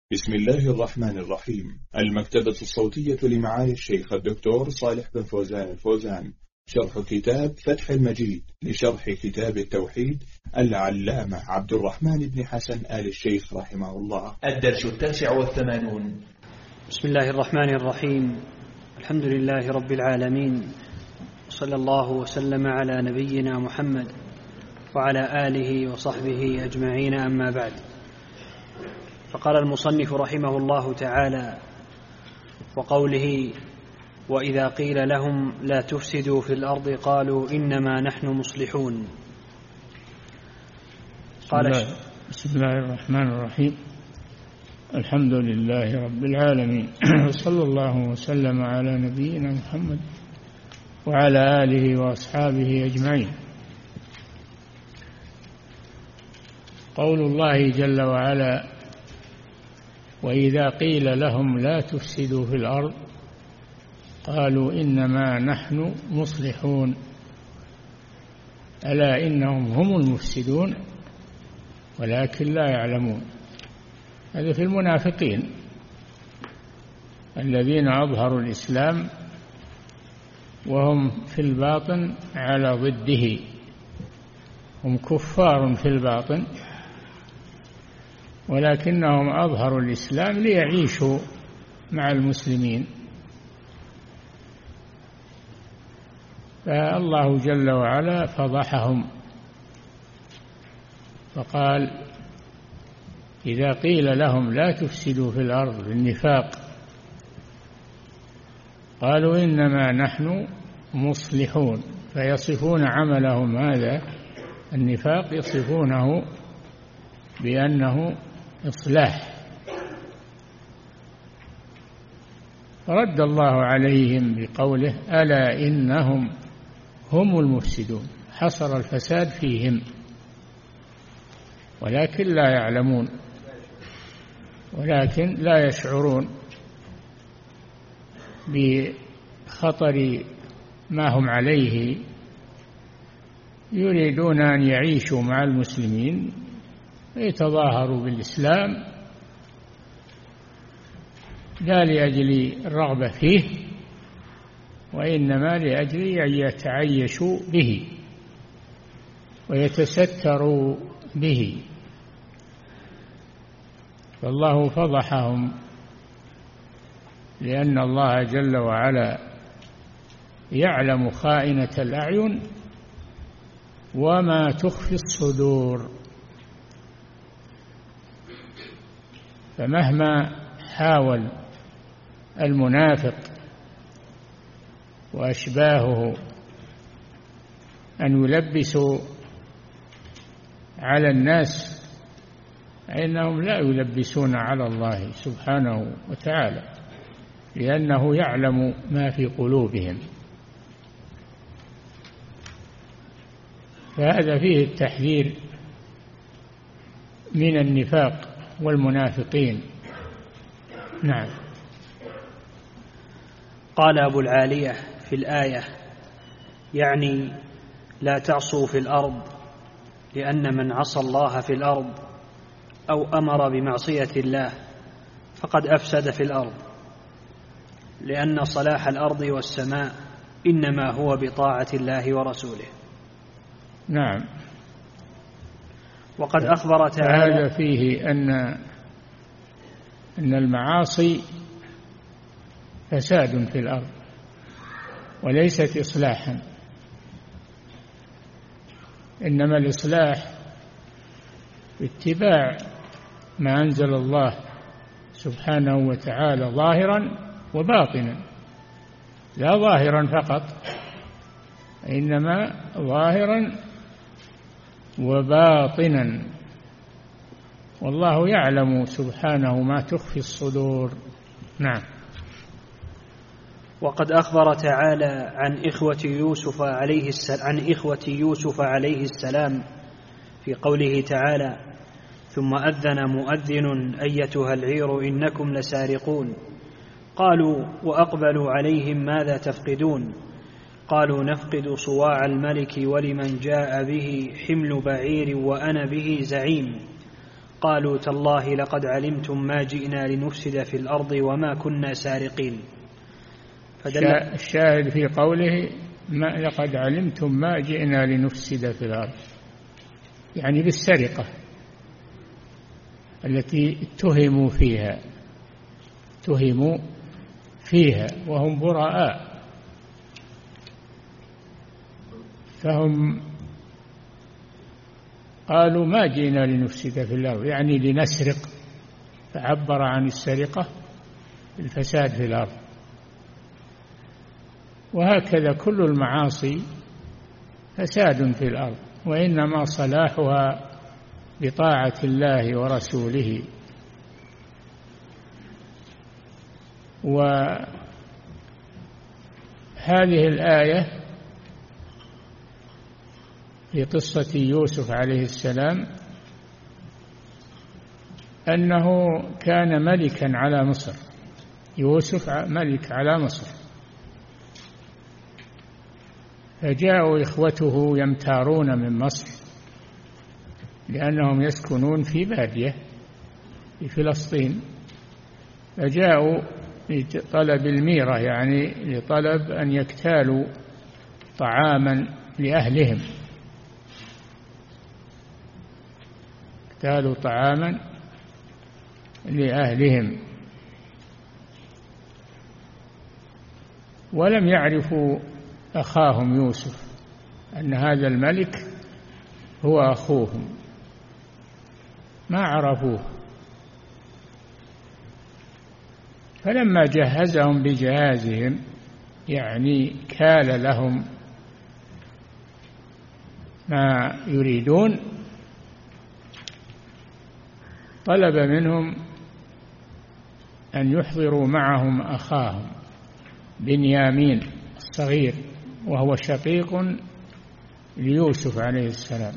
بسم الله الرحمن الرحيم. المكتبة الصوتية لمعالي الشيخ الدكتور صالح بن فوزان الفوزان، شرح كتاب فتح المجيد لشرح كتاب التوحيد العلامة عبد الرحمن بن حسن آل الشيخ رحمه الله. الدرس 89. بسم الله الرحمن الرحيم. الحمد لله رب العالمين، صلى الله وسلم على نبينا محمد وعلى آله وصحبه أجمعين، أما بعد. فقال المصنف رحمه الله تعالى: وقوله: وإذا قيل لهم لا تفسدوا في الأرض قالوا إنما نحن مصلحون. بسم الله الرحمن الرحيم. الحمد لله رب العالمين، وصلى الله وسلم على نبينا محمد وعلى آله وأصحابه أجمعين. قول الله جل وعلا: وإذا قيل لهم لا تفسدوا في الأرض قالوا إنما نحن مصلحون، ألا إنهم هم المفسدون ولكن لا يعلمون. هذا في المنافقين الذين أظهروا الإسلام وهم في الباطن على ضده، هم كفار في الباطن ولكنهم أظهروا الإسلام ليعيشوا مع المسلمين. فالله جل وعلا فضحهم فقال: إذا قيل لهم لا تفسدوا في الأرض بالنفاق قالوا إنما نحن مصلحون، فيصفون عملهم هذا النفاق يصفونه بأنه إصلاح. رد الله عليهم بقوله: ألا إنهم هم المفسدون، حصر الفساد فيهم ولكن لا يعلمون، ولكن لا يشعرون بخطر ما هم عليه. يريدون أن يعيشوا مع المسلمين ويتظاهروا بالإسلام لا لأجل الرغبة فيه، وإنما لأجل أن يتعيشوا به ويتستروا به. فالله فضحهم، لأن الله جل وعلا يعلم خائنة الأعين وما تخفي الصدور. فمهما حاول المنافق وأشباهه أن يلبسوا على الناس، فإنهم لا يلبسون على الله سبحانه وتعالى، لأنه يعلم ما في قلوبهم. فهذا فيه التحذير من النفاق والمنافقين. نعم. قال أبو العالية في الآية: يعني لا تعصوا في الأرض، لأن من عصى الله في الأرض أو أمر بمعصية الله فقد أفسد في الأرض، لأن صلاح الأرض والسماء إنما هو بطاعة الله ورسوله. نعم. وقد أخبر تعالى: هذا فيه أن المعاصي فساد في الأرض وليست إصلاحا، إنما الإصلاح اتباع ما أنزل الله سبحانه وتعالى ظاهرا وباطنا، لا ظاهرا فقط، إنما ظاهرا وباطنا، والله يعلم سبحانه ما تخفي الصدور. نعم. وقد أخبر تعالى عن إخوة يوسف عليه السلام في قوله تعالى: ثم أذن مؤذن أيتها العير إنكم لسارقون، قالوا وأقبلوا عليهم ماذا تفقدون؟ قالوا نفقد صواع الملك ولمن جاء به حمل بعير وأنا به زعيم. قالوا تالله لقد علمتم ما جئنا لنفسد في الأرض وما كنا سارقين. الشاهد في قوله لقد علمتم ما جئنا لنفسد في الأرض، يعني بالسرقة التي اتهموا فيها وهم براء، فهم قالوا ما جئنا لنفسد في الأرض يعني لنسرق، فعبر عن السرقة الفساد في الأرض. وهكذا كل المعاصي فساد في الأرض، وإنما صلاحها بطاعة الله ورسوله. وهذه الآية في قصة يوسف عليه السلام أنه كان ملكا على مصر، يوسف ملك على مصر، فجاءوا إخوته يمتارون من مصر لأنهم يسكنون في بادية في فلسطين، فجاءوا لطلب الميرة، يعني لطلب أن يكتالوا طعاما لأهلهم، اكتالوا طعاما لأهلهم، ولم يعرفوا أخاهم يوسف أن هذا الملك هو أخوهم، ما عرفوه. فلما جهزهم بجهازهم، يعني كال لهم ما يريدون، طلب منهم أن يحضروا معهم أخاهم بنيامين الصغير، وهو شقيق ليوسف عليه السلام،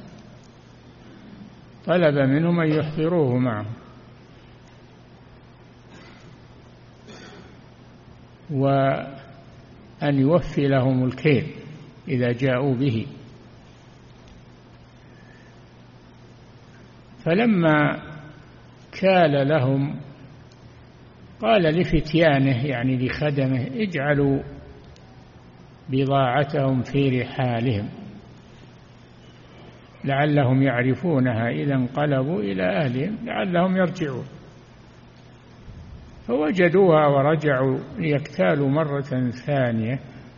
طلب منهم أن يحضروه معهم وأن يوفي لهم الكيل إذا جاءوا به. فلما كال لهم قال لفتيانه يعني لخدمه اجعلوا بضاعتهم في رحالهم لعلهم يعرفونها إذا انقلبوا إلى أهلهم لعلهم يرجعون. فوجدوها ورجعوا ليكتالوا مرة ثانية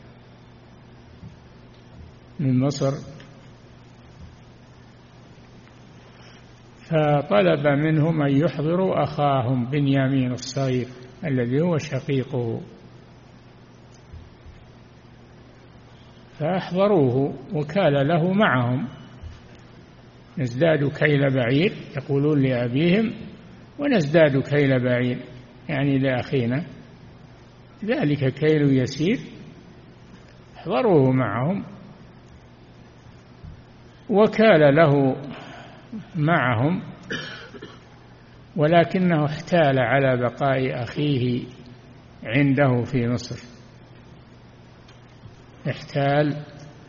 من مصر، فطلب منهم أن يحضروا أخاهم بنيامين الصغير الذي هو شقيقه، فأحضروه وكال له معهم، نزداد كيل بعير، يقولون لأبيهم ونزداد كيل بعير يعني لأخينا، ذلك كيل يسير، احضروه معهم وكال له معهم، ولكنه احتال على بقاء أخيه عنده في مصر، احتال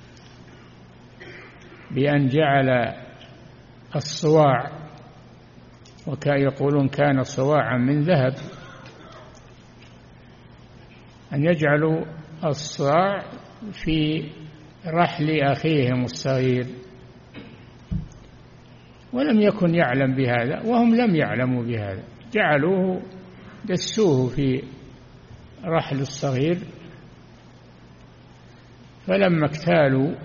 بأن جعل الصواع، ويقولون كان صواعا من ذهب، أن يجعلوا الصواع في رحل أخيهم الصغير، ولم يكن يعلم بهذا وهم لم يعلموا بهذا، جعلوه دسوه في رحل الصغير. فلما اكتالوا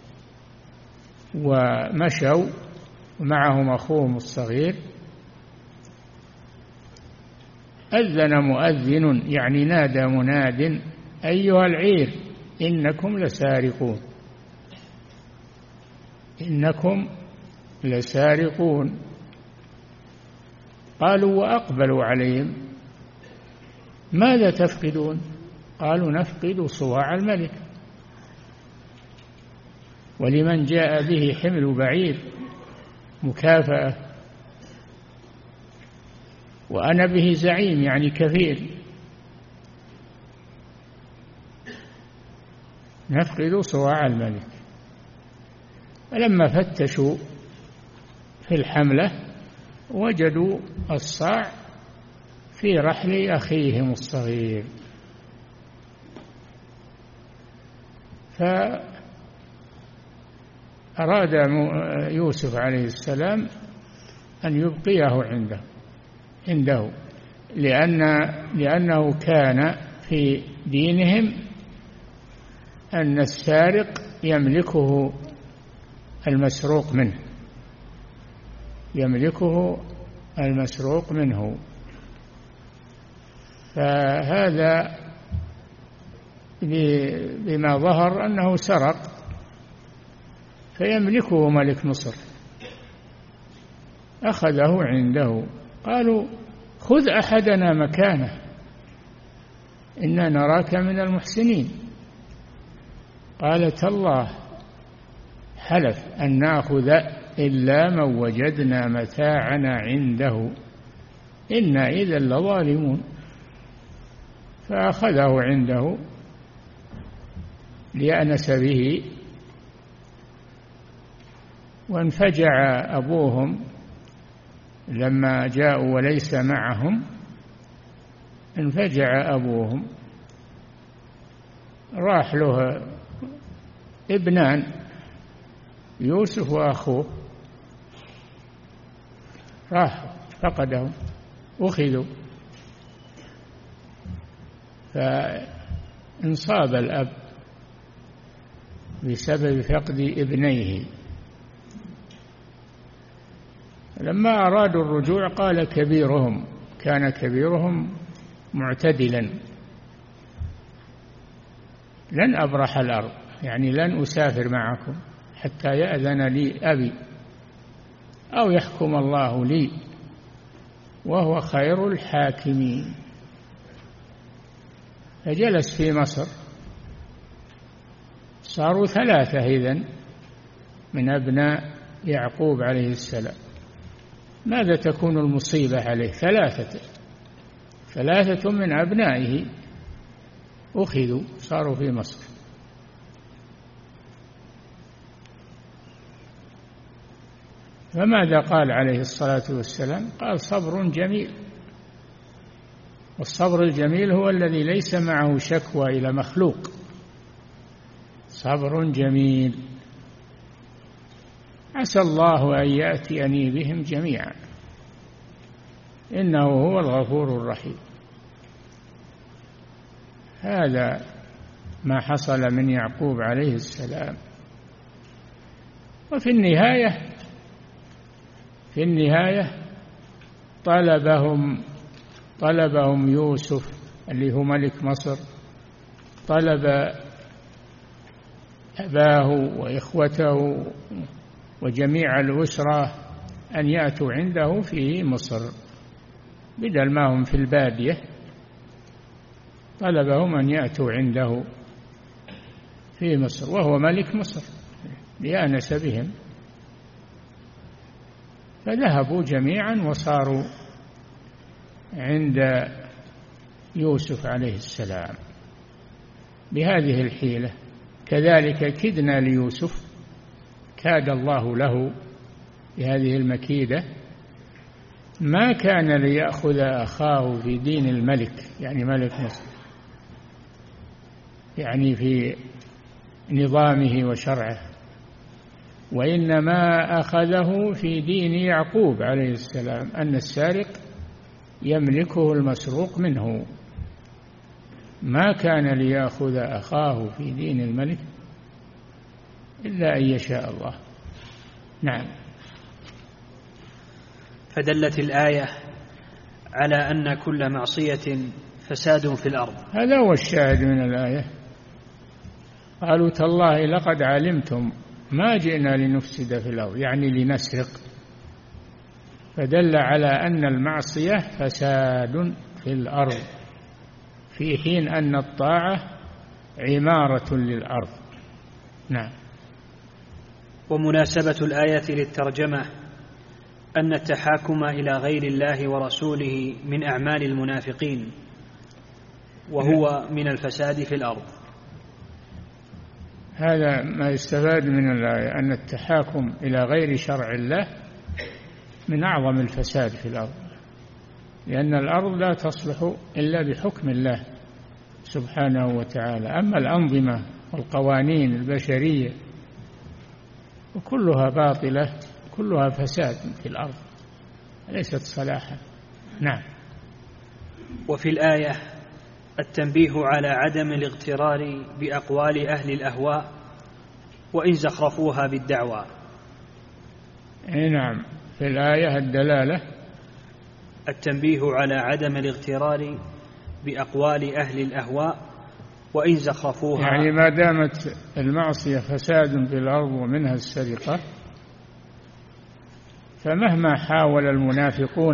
ومشوا ومعهم أخوهم الصغير أذن مؤذن يعني نادى مناد أيها العير إنكم لسارقون، إنكم لسارقون. قالوا وأقبلوا عليهم ماذا تفقدون؟ قالوا نفقد صواع الملك، ولمن جاء به حمل بعير مكافأة، وأنا به زعيم يعني كفيل، نفقد صواع الملك. فلما فتشوا في الحملة وجدوا الصاع في رحل أخيهم الصغير، فأراد يوسف عليه السلام أن يبقيه عنده لأنه كان في دينهم أن السارق يملكه المسروق منه، فهذا بما ظهر أنه سرق فيملكه ملك مصر، أخذه عنده. قالوا خذ أحدنا مكانه إنا نراك من المحسنين. قال تالله حلف أن نأخذ إلا من وجدنا متاعنا عنده إنا إذا لظالمون. فأخذه عنده ليأنس به، وانفجع أبوهم لما جاءوا وليس معهم، انفجع أبوهم. راح له ابنان يوسف وأخوه، راح فقدهم أخذوا، فانصاب الأب بسبب فقد ابنيه. لما أرادوا الرجوع قال كبيرهم، كان كبيرهم معتدلا: لن أبرح الأرض، يعني لن أسافر معكم حتى يأذن لي أبي أو يحكم الله لي وهو خير الحاكمين. فجلس في مصر، صاروا 3 إذن من أبناء يعقوب عليه السلام. ماذا تكون المصيبة عليه؟ 3 من أبنائه أخذوا، صاروا في مصر. فماذا قال عليه الصلاة والسلام؟ قال صبر جميل. والصبر الجميل هو الذي ليس معه شكوى إلى مخلوق، صبر جميل. عسى الله أن يأتيني بهم جميعا إنه هو الغفور الرحيم. هذا ما حصل من يعقوب عليه السلام. وفي النهاية طلبهم يوسف اللي هو ملك مصر، طلب أباه وإخوته وجميع الأسرة أن يأتوا عنده في مصر، بدل ما هم في البادية طلبهم أن يأتوا عنده في مصر وهو ملك مصر ليأنس بهم. فذهبوا جميعا وصاروا عند يوسف عليه السلام بهذه الحيلة. كذلك كدنا ليوسف، كاد الله له بهذه المكيدة. ما كان ليأخذ أخاه في دين الملك، يعني ملك مصر، يعني في نظامه وشرعه، وإنما أخذه في دين يعقوب عليه السلام أن السارق يملكه المسروق منه. ما كان ليأخذ أخاه في دين الملك إلا أن يشاء الله. نعم. فدلت الآية على أن كل معصية فساد في الأرض. هذا هو الشاهد من الآية. قالوا تالله لقد علمتم ما جئنا لنفسد في الأرض، يعني لنسرق. فدل على أن المعصية فساد في الأرض، في حين أن الطاعة عمارة للأرض. نعم. ومناسبة الآية للترجمة أن التحاكم إلى غير الله ورسوله من أعمال المنافقين، وهو من الفساد في الأرض. هذا ما يستفاد من الآية، أن التحاكم إلى غير شرع الله من أعظم الفساد في الأرض، لأن الأرض لا تصلح إلا بحكم الله سبحانه وتعالى. أما الأنظمة والقوانين البشرية وكلها باطلة، كلها فساد في الأرض، ليست صلاحا. نعم. وفي الآية التنبيه على عدم الاغترار بأقوال أهل الأهواء وإن زخرفوها بالدعوى. نعم، في الآية الدلالة التنبيه على عدم الاغترار بأقوال أهل الأهواء وإن زخرفوها، يعني ما دامت المعصية فساد في الأرض ومنها السرقة، فمهما حاول المنافقون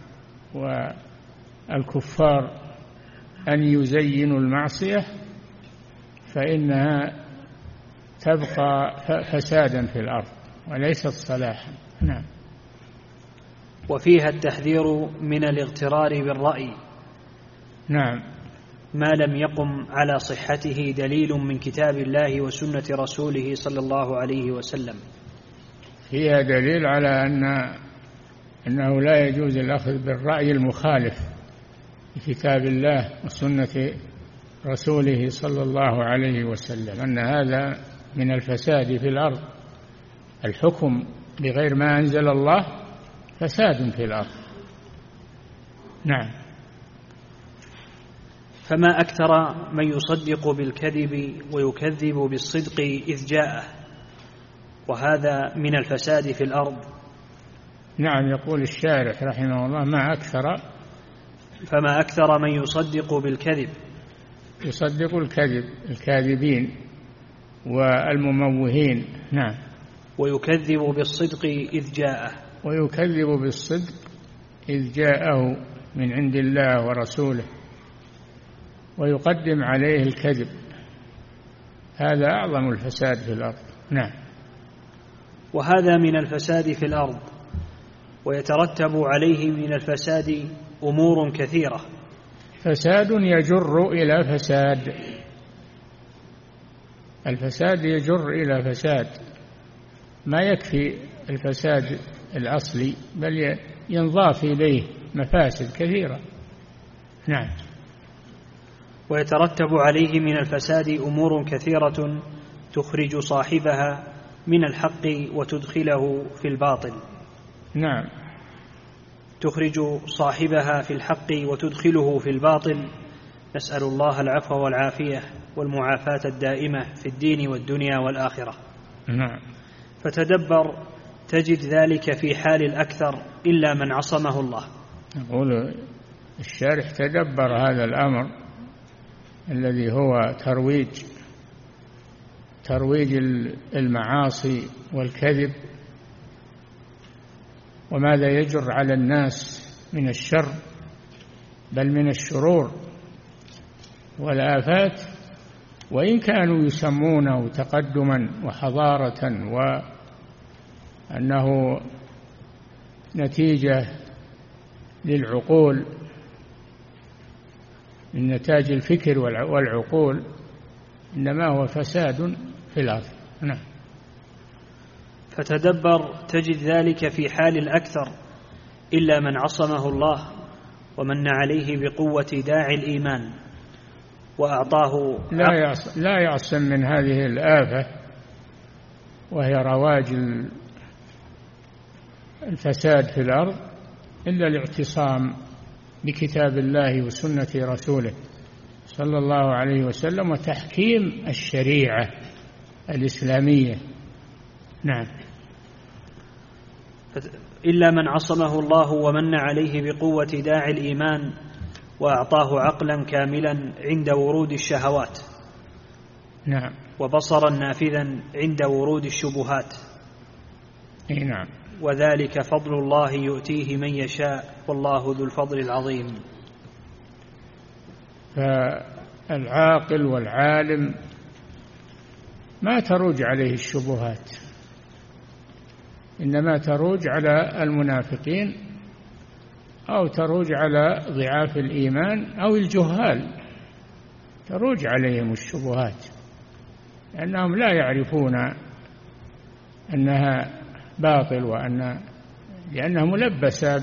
والكفار أن يزينوا المعصية فإنها تبقى فسادا في الأرض وليست صلاحا. نعم. وفيها التحذير من الاغترار بالرأي. نعم. ما لم يقم على صحته دليل من كتاب الله وسنة رسوله صلى الله عليه وسلم. فيها دليل على أنه لا يجوز الأخذ بالرأي المخالف لكتاب الله وسنة رسوله صلى الله عليه وسلم، أن هذا من الفساد في الأرض. الحكم بغير ما أنزل الله فساد في الأرض. نعم. فما أكثر من يصدق بالكذب ويكذب بالصدق إذ جاءه، وهذا من الفساد في الأرض. نعم. يقول الشارح رحمه الله: فما أكثر من يصدق بالكذب، يصدق الكذب، الكاذبين والمموهين. نعم. ويكذب بالصدق إذ جاءه، ويكذب بالصدق إذ جاءه من عند الله ورسوله، ويقدم عليه الكذب. هذا أعظم الفساد في الأرض. نعم. وهذا من الفساد في الأرض، ويترتب عليه من الفساد أمور كثيرة. فساد يجر إلى فساد، الفساد يجر إلى فساد، ما يكفي الفساد الأصلي بل ينضاف إليه مفاسد كثيرة. نعم. ويترتب عليه من الفساد أمور كثيرة تخرج صاحبها من الحق وتدخله في الباطل. نعم. تخرج صاحبها في الحق وتدخله في الباطل. نسأل الله العفو والعافية والمعافاة الدائمة في الدين والدنيا والآخرة. نعم. فتدبر تجد ذلك في حال الأكثر إلا من عصمه الله. يقول الشارح: تدبر هذا الأمر الذي هو ترويج المعاصي والكذب، وماذا يجر على الناس من الشر بل من الشرور والآفات، وإن كانوا يسمونه تقدما وحضارة وأنه نتيجة للعقول، من نتاج الفكر والعقول، إنما هو فساد في الأرض. نعم. فتدبر تجد ذلك في حال الأكثر إلا من عصمه الله ومن عليه بقوة داعي الإيمان وأعطاه. لا يعصم من هذه الآفة وهي رواج الفساد في الأرض إلا الاعتصام بكتاب الله وسنة رسوله صلى الله عليه وسلم وتحكيم الشريعة الإسلامية. نعم. إلا من عصمه الله ومن عليه بقوة داعي الإيمان وأعطاه عقلا كاملا عند ورود الشهوات. نعم. وبصرا نافذا عند ورود الشبهات. نعم. وذلك فضل الله يؤتيه من يشاء والله ذو الفضل العظيم. فالعاقل والعالم ما تروج عليه الشبهات، إنما تروج على المنافقين أو تروج على ضعاف الإيمان أو الجهال، تروج عليهم الشبهات لأنهم لا يعرفون أنها باطل وأن لأنها ملبسة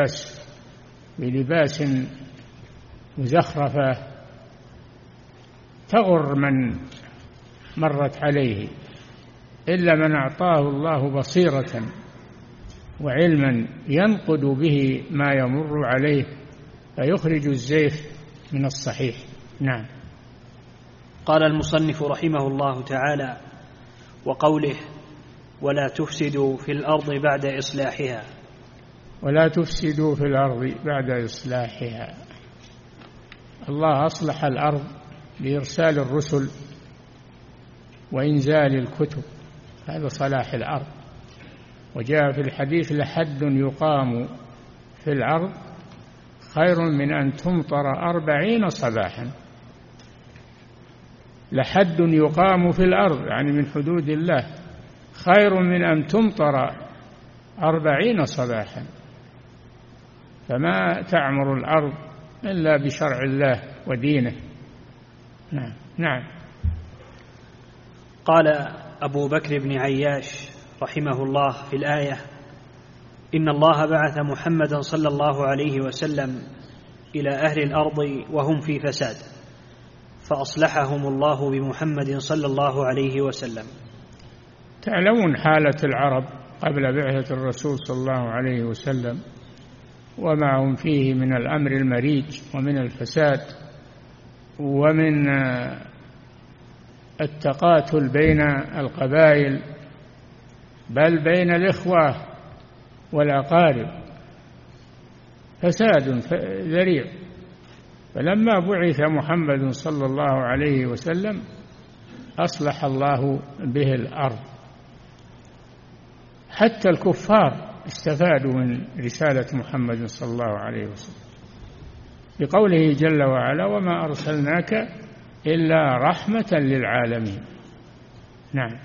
بلباس مزخرفة تغر من مرت عليه، إلا من أعطاه الله بصيرة وعلما ينقد به ما يمر عليه فيخرج الزيف من الصحيح. نعم. قال المصنف رحمه الله تعالى: وقوله: ولا تفسدوا في الأرض بعد إصلاحها. ولا تفسدوا في الأرض بعد إصلاحها. الله أصلح الأرض بإرسال الرسل وإنزال الكتب، هذا صلاح الأرض. وجاء في الحديث: لحد يقام في الأرض خير من أن تمطر 40 صباحا. لحد يقام في الأرض يعني من حدود الله خير من أن تمطر 40 صباحا. فما تعمر الأرض إلا بشرع الله ودينه. نعم. نعم. قال أبو بكر بن عياش رحمه الله في الآية: إن الله بعث محمدا صلى الله عليه وسلم إلى أهل الأرض وهم في فساد، فأصلحهم الله بمحمد صلى الله عليه وسلم. تعلمون حالة العرب قبل بعثة الرسول صلى الله عليه وسلم وما هم فيه من الأمر المريج ومن الفساد ومن التقاتل بين القبائل، بل بين الإخوة والأقارب، فساد ذريع. فلما بعث محمد صلى الله عليه وسلم أصلح الله به الأرض. حتى الكفار استفادوا من رسالة محمد صلى الله عليه وسلم بقوله جل وعلا: وما أرسلناك إلا رحمة للعالمين. نعم.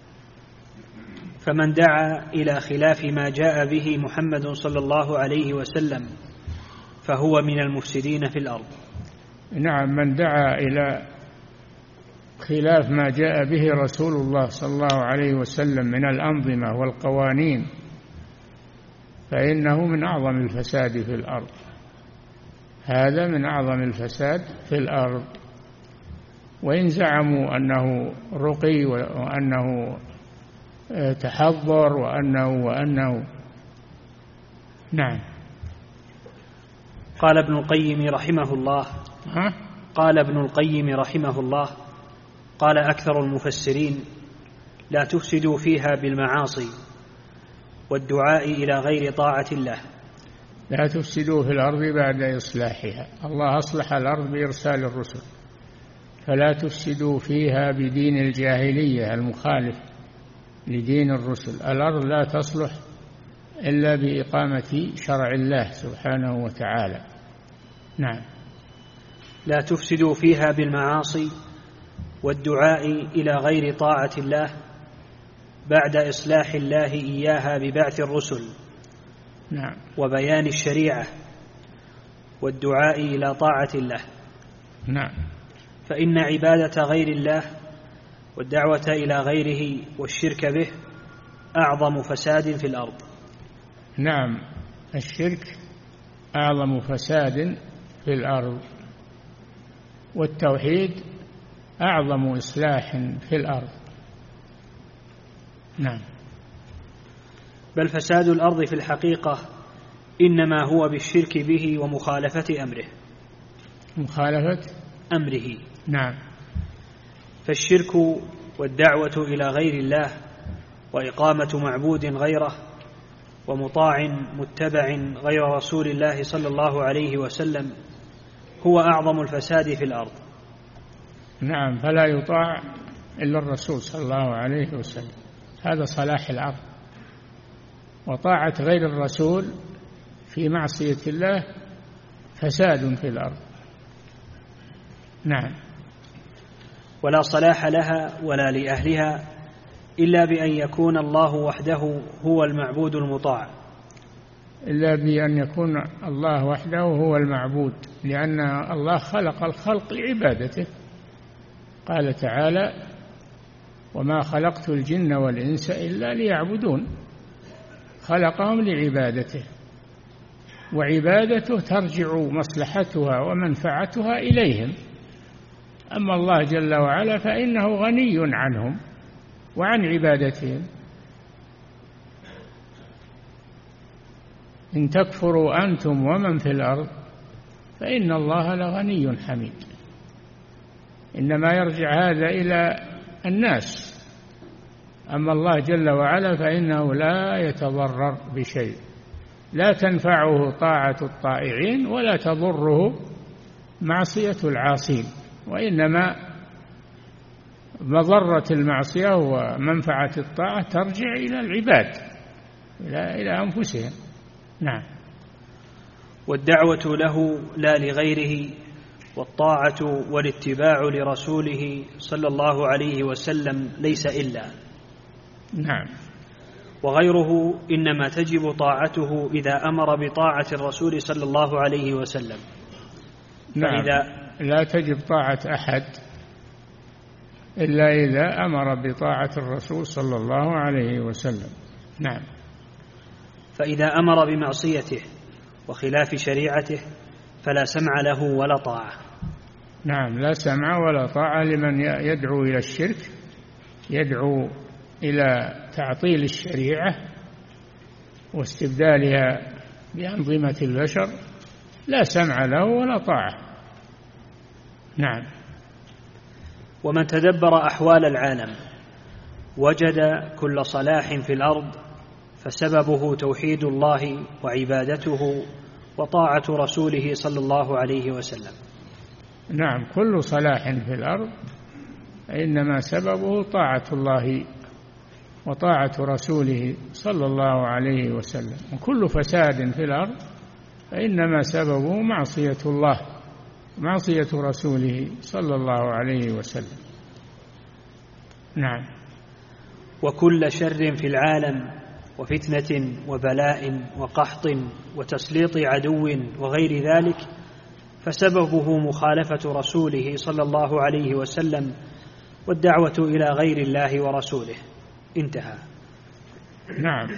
فمن دعا إلى خلاف ما جاء به محمد صلى الله عليه وسلم فهو من المفسدين في الأرض. نعم. من دعا إلى خلاف ما جاء به رسول الله صلى الله عليه وسلم من الأنظمة والقوانين فإنه من أعظم الفساد في الأرض. هذا من أعظم الفساد في الأرض. وإن زعموا أنه رقي وأنه تحضر وأنه نعم. قال ابن القيم رحمه الله قال أكثر المفسرين: لا تفسدوا فيها بالمعاصي والدعاء إلى غير طاعة الله. لا تفسدوا في الأرض بعد إصلاحها. الله أصلح الأرض بإرسال الرسل، فلا تفسدوا فيها بدين الجاهلية المخالف لدين الرسل. الأرض لا تصلح إلا بإقامة شرع الله سبحانه وتعالى. نعم. لا تفسدوا فيها بالمعاصي والدعاء إلى غير طاعة الله بعد إصلاح الله إياها ببعث الرسل. نعم. وبيان الشريعة والدعاء إلى طاعة الله. نعم. فإن عبادة غير الله والدعوة إلى غيره والشرك به أعظم فساد في الأرض. نعم. الشرك أعظم فساد في الأرض، والتوحيد أعظم إصلاح في الأرض. نعم. بل فساد الأرض في الحقيقة إنما هو بالشرك به ومخالفة أمره. مخالفة أمره. نعم. فالشرك والدعوة إلى غير الله وإقامة معبود غيره ومطاع متبع غير رسول الله صلى الله عليه وسلم هو أعظم الفساد في الأرض. نعم. فلا يطاع إلا الرسول صلى الله عليه وسلم، هذا صلاح الأرض. وطاعة غير الرسول في معصية الله فساد في الأرض. نعم. ولا صلاح لها ولا لأهلها إلا بأن يكون الله وحده هو المعبود المطاع. إلا بأن يكون الله وحده هو المعبود، لأن الله خلق الخلق لعبادته. قال تعالى: وما خلقت الجن والإنس إلا ليعبدون. خلقهم لعبادته، وعبادته ترجع مصلحتها ومنفعتها إليهم. أما الله جل وعلا فإنه غني عنهم وعن عبادتهم. إن تكفروا أنتم ومن في الأرض فإن الله لغني حميد. إنما يرجع هذا إلى الناس. أما الله جل وعلا فإنه لا يتضرر بشيء، لا تنفعه طاعة الطائعين ولا تضره معصية العاصين، وإنما مضرة المعصية ومنفعة الطاعة ترجع إلى العباد، إلى أنفسهم. نعم. والدعوة له لا لغيره، والطاعة والاتباع لرسوله صلى الله عليه وسلم ليس إلا. نعم. وغيره إنما تجب طاعته إذا أمر بطاعة الرسول صلى الله عليه وسلم. نعم. لا تجب طاعة أحد إلا إذا أمر بطاعة الرسول صلى الله عليه وسلم. نعم. فإذا أمر بمعصيته وخلاف شريعته فلا سمع له ولا طاعة. نعم، لا سمع ولا طاعة لمن يدعو إلى الشرك، يدعو إلى تعطيل الشريعة واستبدالها بأنظمة البشر، لا سمع له ولا طاعة. نعم. ومن تدبر أحوال العالم وجد كل صلاح في الأرض فسببه توحيد الله وعبادته وطاعة رسوله صلى الله عليه وسلم. نعم، كل صلاح في الأرض إنما سببه طاعة الله وطاعة رسوله صلى الله عليه وسلم، وكل فساد في الأرض فإنما سببه معصية الله معصية رسوله صلى الله عليه وسلم. نعم. وكل شر في العالم وفتنة وبلاء وقحط وتسليط عدو وغير ذلك فسببه مخالفة رسوله صلى الله عليه وسلم والدعوة إلى غير الله ورسوله. انتهى. نعم.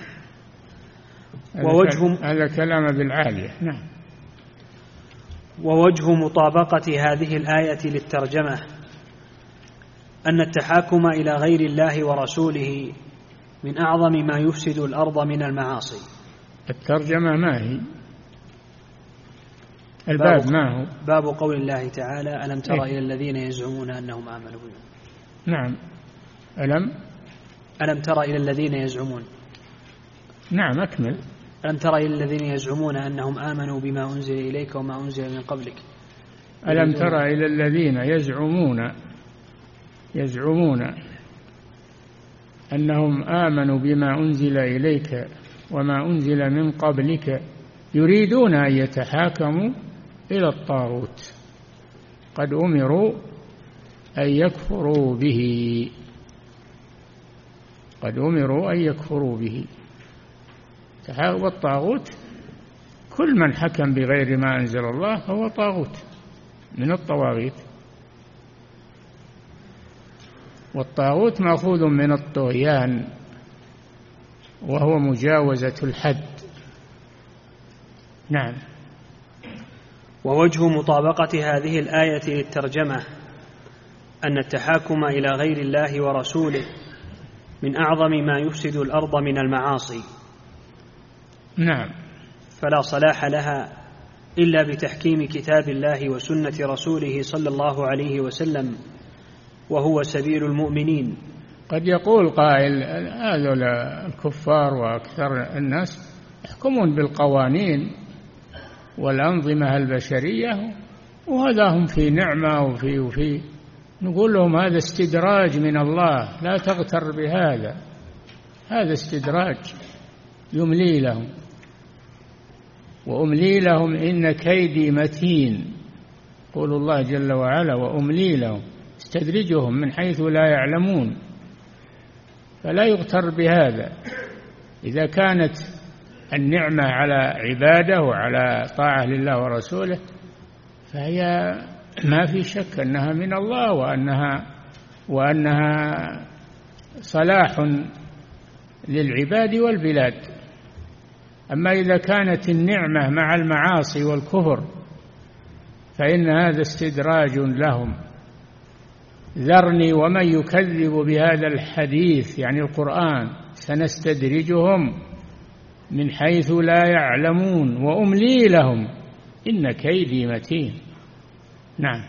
ووجه هذا كلام بالعالية. نعم. ووجه مطابقة هذه الآية للترجمة أن التحاكم إلى غير الله ورسوله من أعظم ما يفسد الأرض من المعاصي. الترجمة ما هي؟ الباب ما هو؟ باب قول الله تعالى: ألم تر إلى الذين يزعمون أنهم آمنوا بما. نعم. ألم تر إلى الذين يزعمون. نعم، أكمل. ألم تر إلى الذين يزعمون أنهم آمنوا بما أنزل إليك وما أنزل من قبلك. ألم تر إلى الذين يزعمون أنهم آمنوا بما أنزل إليك وما أنزل من قبلك يريدون أن يتحاكموا إلى الطاغوت قد أمروا أن يكفروا به. قد أمروا أن يكفروا به. والطاغوت كل من حكم بغير ما أنزل الله هو طاغوت من الطواغيت. والطاغوت مأخوذ من الطغيان وهو مجاوزة الحد. نعم. ووجه مطابقة هذه الآية للترجمة أن التحاكم إلى غير الله ورسوله من أعظم ما يفسد الأرض من المعاصي. نعم. فلا صلاح لها إلا بتحكيم كتاب الله وسنة رسوله صلى الله عليه وسلم وهو سبيل المؤمنين. قد يقول قائل: هذول الكفار وأكثر الناس يحكمون بالقوانين والأنظمة البشرية وهذا هم في نعمة وفي نقول لهم هذا استدراج من الله، لا تغتر بهذا، هذا استدراج يملي لهم وأملي لهم إن كيدي متين. قول الله جل وعلا: وأملي لهم، استدرجهم من حيث لا يعلمون. فلا يغتر بهذا. إذا كانت النعمة على عباده وعلى طاعة لله ورسوله فهي ما في شك أنها من الله وأنها صلاح للعباد والبلاد. أما إذا كانت النعمة مع المعاصي والكفر فإن هذا استدراج لهم. ذرني ومن يكذب بهذا الحديث يعني القرآن سنستدرجهم من حيث لا يعلمون وأملي لهم إن كيدي متين. نعم.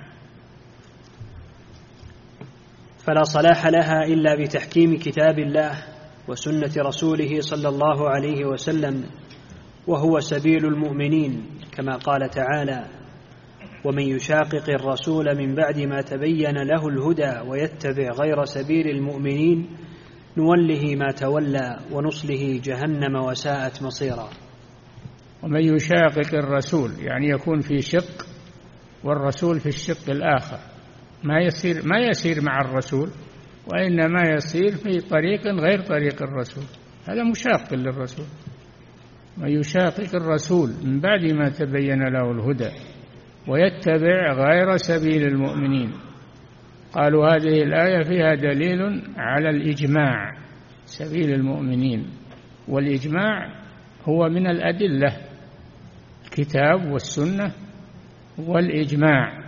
فلا صلاح لها إلا بتحكيم كتاب الله وسنة رسوله صلى الله عليه وسلم، وهو سبيل المؤمنين، كما قال تعالى: ومن يشاقق الرسول من بعد ما تبين له الهدى ويتبع غير سبيل المؤمنين نوله ما تولى ونصله جهنم وساءت مصيرا. ومن يشاقق الرسول يعني يكون في شق والرسول في الشق الآخر، ما يسير مع الرسول، وإنما يسير في طريق غير طريق الرسول، هذا مشاق للرسول. من يشاقق الرسول من بعد ما تبين له الهدى ويتبع غير سبيل المؤمنين. قالوا هذه الآية فيها دليل على الإجماع، سبيل المؤمنين، والإجماع هو من الأدلة، الكتاب والسنة والإجماع،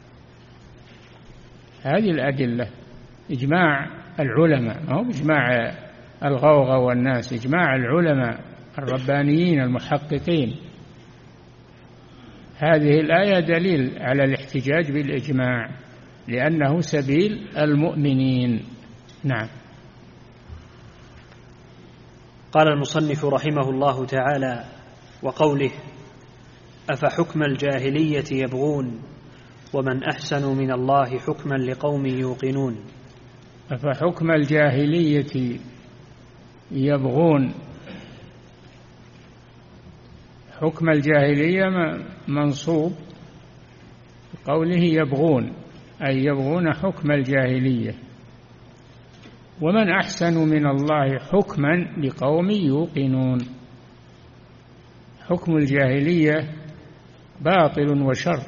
هذه الأدلة. إجماع العلماء، ما هو إجماع الغوغاء والناس، إجماع العلماء الربانيين المحققين. هذه الآية دليل على الاحتجاج بالإجماع لأنه سبيل المؤمنين. نعم. قال المصنف رحمه الله تعالى: وقوله: أفحكم الجاهلية يبغون ومن أحسن من الله حكما لقوم يوقنون. أفحكم الجاهلية يبغون، حكم الجاهلية منصوب قوله يبغون، أي يبغون حكم الجاهلية. ومن أحسن من الله حكما لقوم يوقنون. حكم الجاهلية باطل وشر،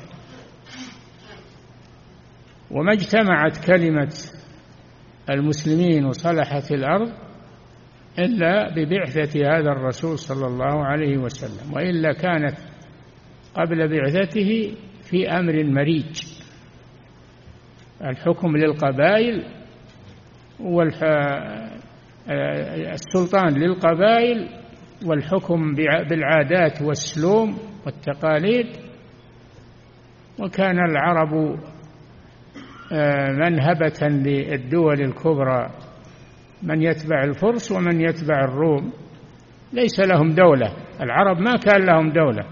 وما اجتمعت كلمة المسلمين وصلحت الأرض إلا ببعثة هذا الرسول صلى الله عليه وسلم، وإلا كانت قبل بعثته في أمر مريج، الحكم للقبائل والسلطان للقبائل والحكم بالعادات والسلوم والتقاليد. وكان العرب منهبة للدول الكبرى، من يتبع الفرس ومن يتبع الروم، ليس لهم دولة. العرب ما كان لهم دولة،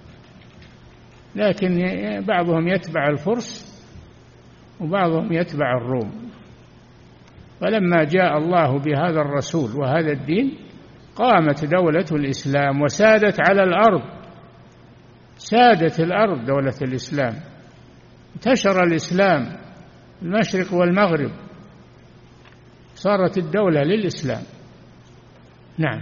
لكن بعضهم يتبع الفرس وبعضهم يتبع الروم. فلما جاء الله بهذا الرسول وهذا الدين قامت دولة الإسلام وسادت على الأرض، سادت الأرض دولة الإسلام، انتشر الإسلام المشرق والمغرب، صارت الدولة للإسلام. نعم.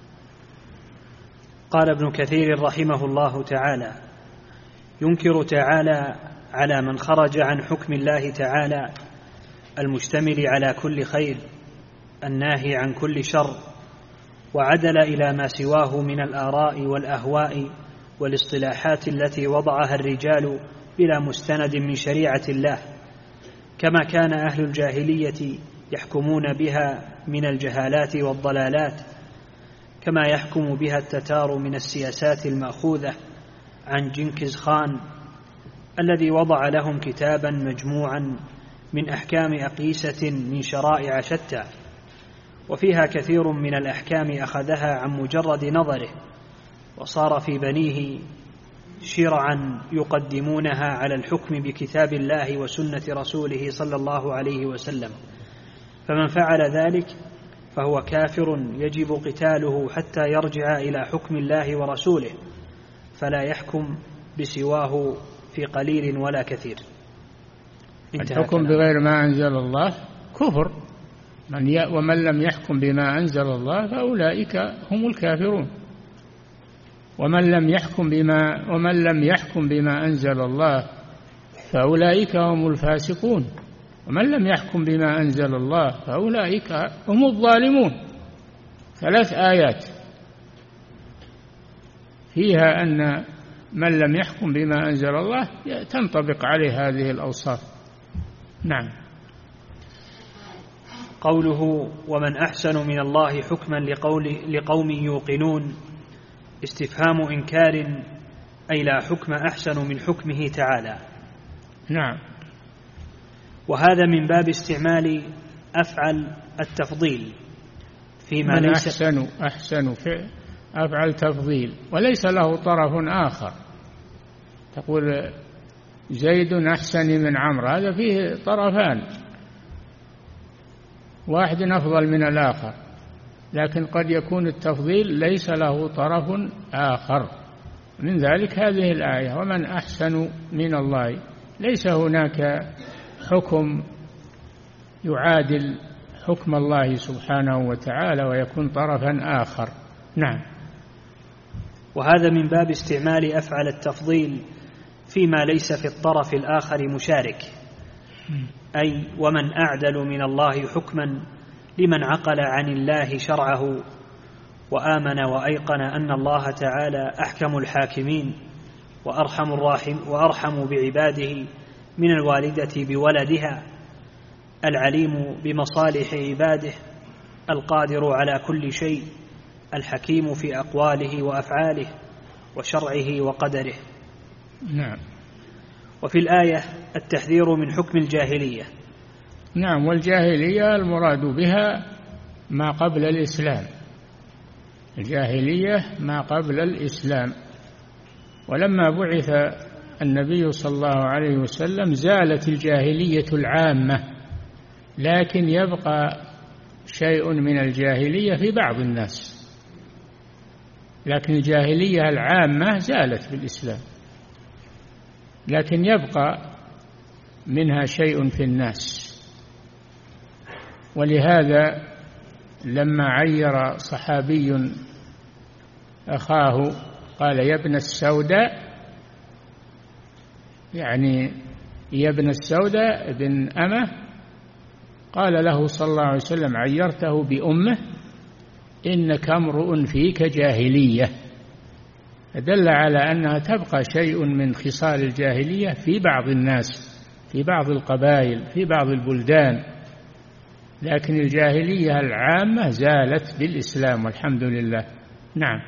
قال ابن كثير رحمه الله تعالى: ينكر تعالى على من خرج عن حكم الله تعالى المشتمل على كل خير الناهي عن كل شر، وعدل إلى ما سواه من الآراء والأهواء والاصطلاحات التي وضعها الرجال بلا مستند من شريعة الله، كما كان أهل الجاهلية يحكمون بها من الجهالات والضلالات، كما يحكم بها التتار من السياسات المأخوذة عن جنكيز خان الذي وضع لهم كتابا مجموعا من أحكام أقيسة من شرائع شتى، وفيها كثير من الأحكام أخذها عن مجرد نظره، وصار في بنيه شرعا يقدمونها على الحكم بكتاب الله وسنة رسوله صلى الله عليه وسلم. فمن فعل ذلك فهو كافر يجب قتاله حتى يرجع إلى حكم الله ورسوله، فلا يحكم بسواه في قليل ولا كثير. الحكم بغير ما أنزل الله كفر، ومن لم يحكم بما أنزل الله فأولئك هم الكافرون. ومن لم يحكم بما أنزل الله فأولئك هم الفاسقون، ومن لم يحكم بما أنزل الله فأولئك هم الظالمون. 3 آيات فيها أن من لم يحكم بما أنزل الله تنطبق عليه هذه الأوصاف. نعم. قوله ومن أحسن من الله حكما لقوم يوقنون استفهام إنكار، أي لا حكم أحسن من حكمه تعالى. نعم. وهذا من باب استعمال أفعل التفضيل فيما من ليس أحسن أفعل تفضيل وليس له طرف آخر. تقول زيد أحسن من عمرو، هذا فيه طرفان، واحد أفضل من الآخر، لكن قد يكون التفضيل ليس له طرف آخر. من ذلك هذه الآية ومن أحسن من الله، ليس هناك حكم يعادل حكم الله سبحانه وتعالى ويكون طرفا آخر. نعم. وهذا من باب استعمال أفعل التفضيل فيما ليس في الطرف الآخر مشارك، أي ومن أعدل من الله حكما لمن عقل عن الله شرعه وآمن وأيقن أن الله تعالى أحكم الحاكمين وأرحم بعباده من الوالدة بولدها، العليم بمصالح عباده، القادر على كل شيء، الحكيم في أقواله وأفعاله وشرعه وقدره. نعم. وفي الآية التحذير من حكم الجاهلية. نعم. والجاهلية المراد بها ما قبل الإسلام، الجاهلية ما قبل الإسلام. ولما بعث النبي صلى الله عليه وسلم زالت الجاهلية العامة، لكن يبقى شيء من الجاهلية في بعض الناس، لكن الجاهلية العامة زالت بالإسلام، لكن يبقى منها شيء في الناس. ولهذا لما عير صحابي أخاه قال يا ابن السوداء، يعني يا ابن السوداء ابن أمه، قال له صلى الله عليه وسلم عيرته بأمه إنك امرؤ فيك جاهلية، فدل على أنها تبقى شيء من خصال الجاهلية في بعض الناس، في بعض القبائل، في بعض البلدان، لكن الجاهلية العامة زالت بالإسلام والحمد لله. نعم.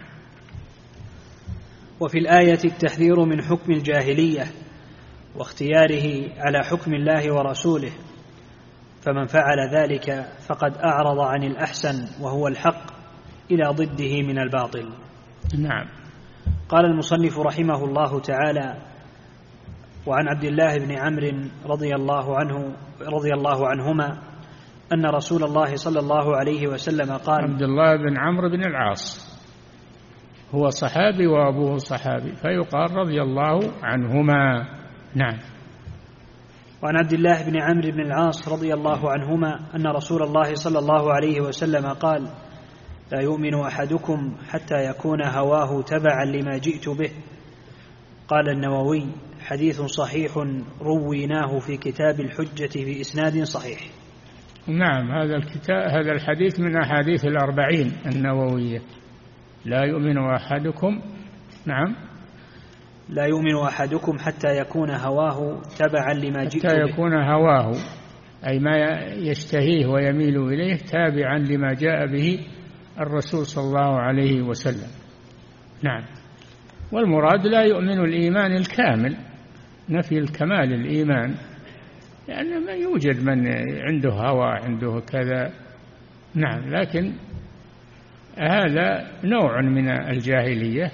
وفي الآية التحذير من حكم الجاهلية واختياره على حكم الله ورسوله، فمن فعل ذلك فقد أعرض عن الأحسن وهو الحق إلى ضده من الباطل. نعم. قال المصنف رحمه الله تعالى: وعن عبد الله بن عمرو رضي الله عنهما أن رسول الله صلى الله عليه وسلم قال. عبد الله بن عمرو بن العاص هو صحابي وأبوه صحابي، فيقال رضي الله عنهما. نعم. وعن عبد الله بن عمرو بن العاص رضي الله عنهما أن رسول الله صلى الله عليه وسلم قال: لا يؤمن أحدكم حتى يكون هواه تبعا لما جئت به. قال النووي: حديث صحيح رويناه في كتاب الحجة بإسناد صحيح. نعم. هذا الحديث من أحاديث 40 النووية. لا يؤمن أحدكم. نعم. لا يؤمن أحدكم حتى يكون هواه تبعا لما جئت به. حتى يكون هواه أي ما يشتهيه ويميل إليه تابعا لما جاء به الرسول صلى الله عليه وسلم. نعم. والمراد لا يؤمن الإيمان الكامل، نفي الكمال الإيمان، لأن ما يوجد من عنده هوى عنده كذا. نعم. لكن هذا نوع من الجاهلية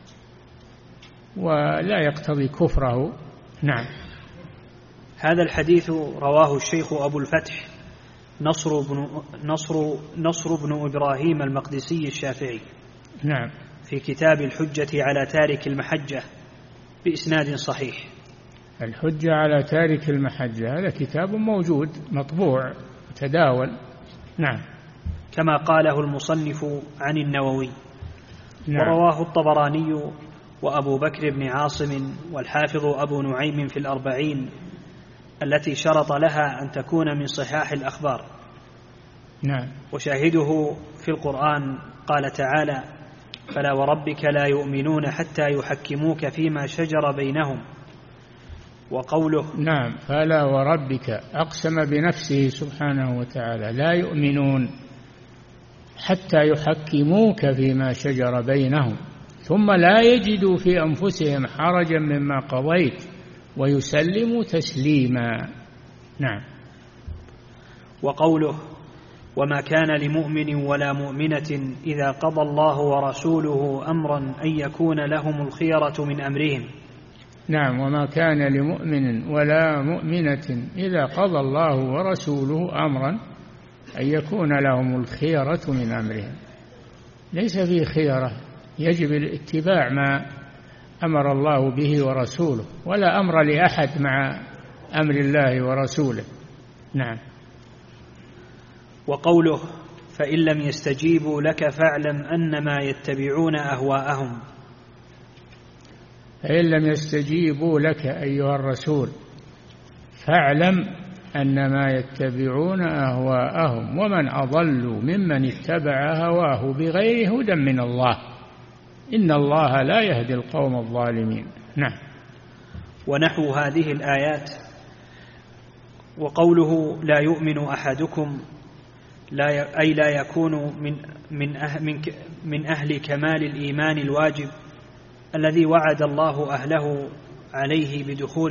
ولا يقتضي كفره. نعم. هذا الحديث رواه الشيخ أبو الفتح نصر بن إبراهيم المقدسي الشافعي. نعم. في كتاب الحجة على تارك المحجة بإسناد صحيح. الحجة على تارك المحجة هذا كتاب موجود مطبوع متداول. نعم. كما قاله المصنف عن النووي. نعم. ورواه الطبراني وأبو بكر بن عاصم والحافظ أبو نعيم في 40 التي شرط لها أن تكون من صحاح الأخبار. نعم. وشاهده في القرآن قال تعالى: فلا وربك لا يؤمنون حتى يحكموك فيما شجر بينهم. وقوله نعم، فلا وربك أقسم بنفسه سبحانه وتعالى لا يؤمنون حتى يحكموك فيما شجر بينهم ثم لا يجدوا في أنفسهم حرجا مما قضيت ويسلموا تسليما. نعم. وقوله وما كان لمؤمن ولا مؤمنة إذا قضى الله ورسوله أمرا أن يكون لهم الخيرة من أمرهم. نعم، وما كان لمؤمن ولا مؤمنة إذا قضى الله ورسوله أمرا أن يكون لهم الخيرة من أمرهم. ليس فيه خيرة، يجب الاتباع ما أمر الله به ورسوله، ولا أمر لأحد مع أمر الله ورسوله. نعم. وقوله فإن لم يستجيبوا لك فاعلم أنما يتبعون أهواءهم. فإن لم يستجيبوا لك أيها الرسول فاعلم أنما يتبعون أهواءهم ومن أضل ممن اتبع هواه بغير هدى من الله إن الله لا يهدي القوم الظالمين. نعم. ونحو هذه الآيات وقوله لا يؤمن أحدكم أي لا يكون من أهل كمال الإيمان الواجب الذي وعد الله أهله عليه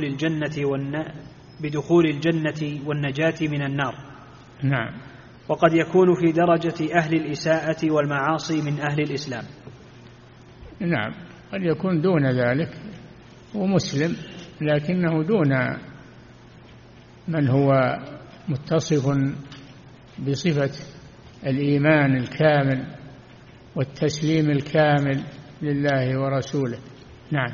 بدخول الجنة والنجاة من النار. نعم. وقد يكون في درجة أهل الإساءة والمعاصي من أهل الإسلام. نعم، قد يكون دون ذلك ومسلم لكنه دون من هو متصف بصفة الإيمان الكامل والتسليم الكامل لله ورسوله. نعم.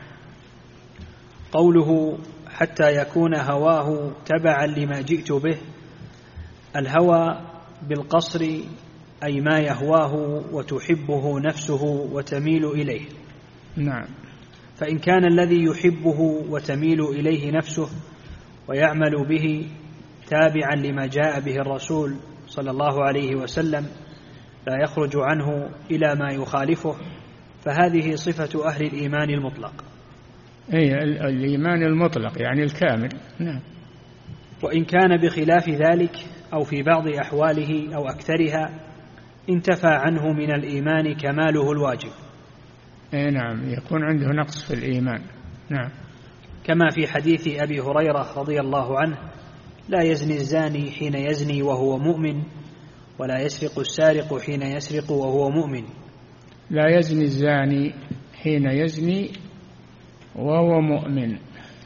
قوله حتى يكون هواه تبعا لما جئت به، الهوى بالقصر أي ما يهواه وتحبه نفسه وتميل إليه. نعم. فإن كان الذي يحبه وتميل إليه نفسه ويعمل به تابعا لما جاء به الرسول صلى الله عليه وسلم لا يخرج عنه إلى ما يخالفه، فهذه صفة أهل الإيمان المطلق. أي الإيمان المطلق يعني الكامل. نعم. وإن كان بخلاف ذلك أو في بعض أحواله أو أكثرها انتفى عنه من الإيمان كماله الواجب. أي نعم، يكون عنده نقص في الإيمان. نعم. كما في حديث أبي هريرة رضي الله عنه لا يزني الزاني حين يزني وهو مؤمن ولا يسرق السارق حين يسرق وهو مؤمن. لا يزني الزاني حين يزني وهو مؤمن،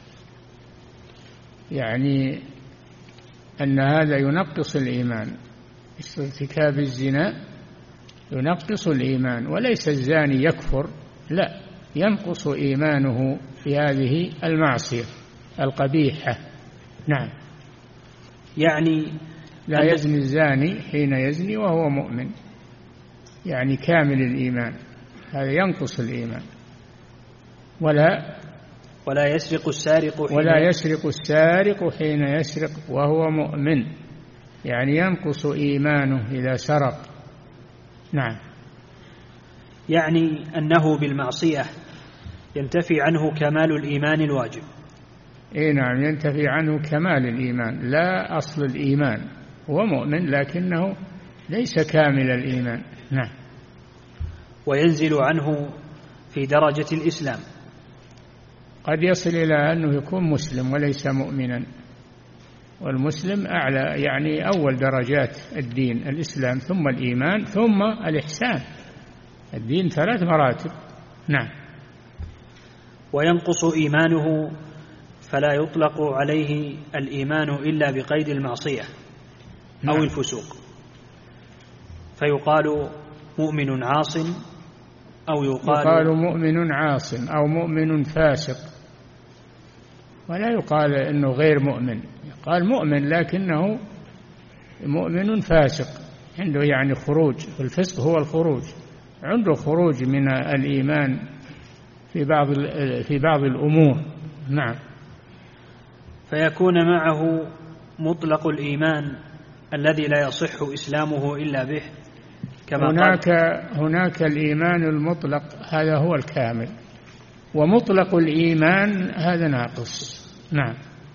يعني أن هذا ينقص الإيمان. ارتكاب الزنا ينقص الإيمان، وليس الزاني يكفر، لا، ينقص إيمانه في هذه المعصية القبيحة. نعم. يعني لا يزني الزاني حين يزني وهو مؤمن، يعني كامل الإيمان، هذا ينقص الإيمان. ولا يسرق السارق حين يسرق وهو مؤمن، يعني ينقص إيمانه إذا سرق. نعم. يعني أنه بالمعصية ينتفي عنه كمال الإيمان الواجب. إيه نعم، ينتفي عنه كمال الإيمان لا أصل الإيمان، هو مؤمن لكنه ليس كامل الإيمان. نعم. وينزل عنه في درجة الإسلام، قد يصل إلى أنه يكون مسلم وليس مؤمنا، والمسلم أعلى، يعني أول درجات الدين الإسلام ثم الإيمان ثم الإحسان. الدين 3 مراتب. نعم. وينقص إيمانه فلا يطلق عليه الإيمان إلا بقيد المعصية أو نعم. الفسوق، فيقال مؤمن عاص أو يقال مؤمن عاص أو مؤمن فاسق، ولا يقال إنه غير مؤمن، يقال مؤمن لكنه مؤمن فاسق، عنده يعني خروج. الفسق هو الخروج، عنده خروج من الإيمان في بعض الأمور. نعم. فيكون معه مطلق الإيمان الذي لا يصح إسلامه إلا به، كما هناك الإيمان المطلق، هذا هو الكامل، ومطلق الإيمان هذا ناقص. نعم.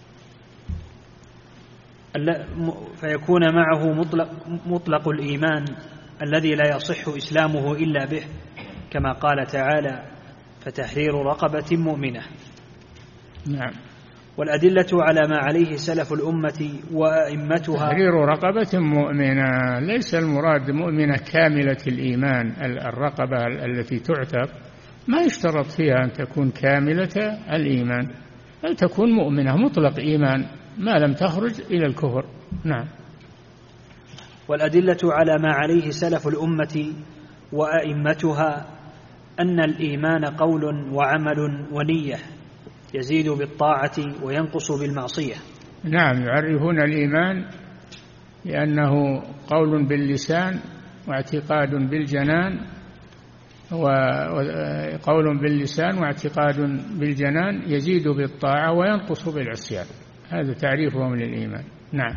فيكون معه مطلق الإيمان الذي لا يصح إسلامه إلا به، كما قال تعالى: فتحرير رقبة مؤمنة. نعم. والأدلة على ما عليه سلف الأمة وأئمتها. تحرير رقبة مؤمنة، ليس المراد مؤمنة كاملة الإيمان. الرقبة التي تعتق ما يشترط فيها أن تكون كاملة الإيمان، بل تكون مؤمنة مطلق إيمان ما لم تخرج إلى الكفر. نعم. والأدلة على ما عليه سلف الأمة وأئمتها أن الإيمان قول وعمل ونية، يزيد بالطاعة وينقص بالمعصية. نعم، يعرفون الإيمان لأنه قول باللسان واعتقاد بالجنان، وقول باللسان واعتقاد بالجنان يزيد بالطاعة وينقص بالعصيان، هذا تعريفهم للإيمان. نعم.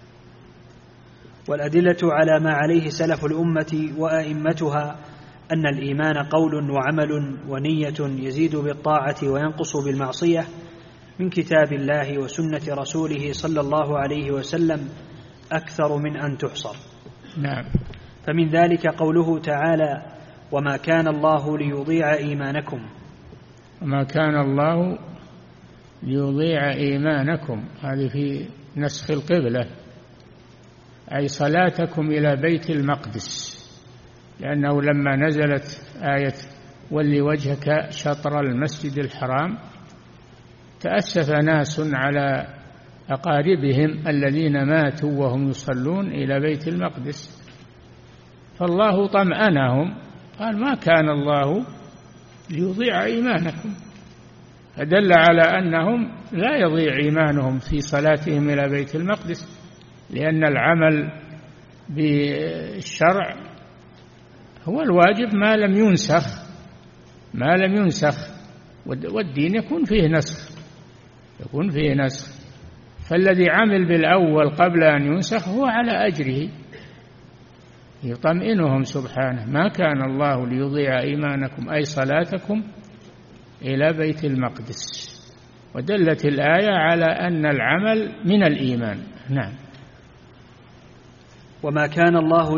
والأدلة على ما عليه سلف الأمة وأئمتها أن الإيمان قول وعمل ونية، يزيد بالطاعة وينقص بالمعصية، من كتاب الله وسنة رسوله صلى الله عليه وسلم أكثر من أن تحصر. نعم. فمن ذلك قوله تعالى: وما كان الله ليضيع إيمانكم. وما كان الله ليضيع إيمانكم، هذه في نسخ القبلة، أي صلاتكم إلى بيت المقدس، لأنه لما نزلت آية ولي وجهك شطر المسجد الحرام تأسف ناس على أقاربهم الذين ماتوا وهم يصلون إلى بيت المقدس، فالله طمأنهم قال: ما كان الله ليضيع إيمانكم، فدل على أنهم لا يضيع إيمانهم في صلاتهم إلى بيت المقدس، لأن العمل بالشرع هو الواجب ما لم ينسخ، والدين يكون فيه نسخ، فالذي عمل بالأول قبل أن ينسخ هو على أجره، يطمئنهم سبحانه: ما كان الله ليضيع إيمانكم، أي صلاتكم إلى بيت المقدس. ودلت الآية على أن العمل من الإيمان. نعم. وما كان الله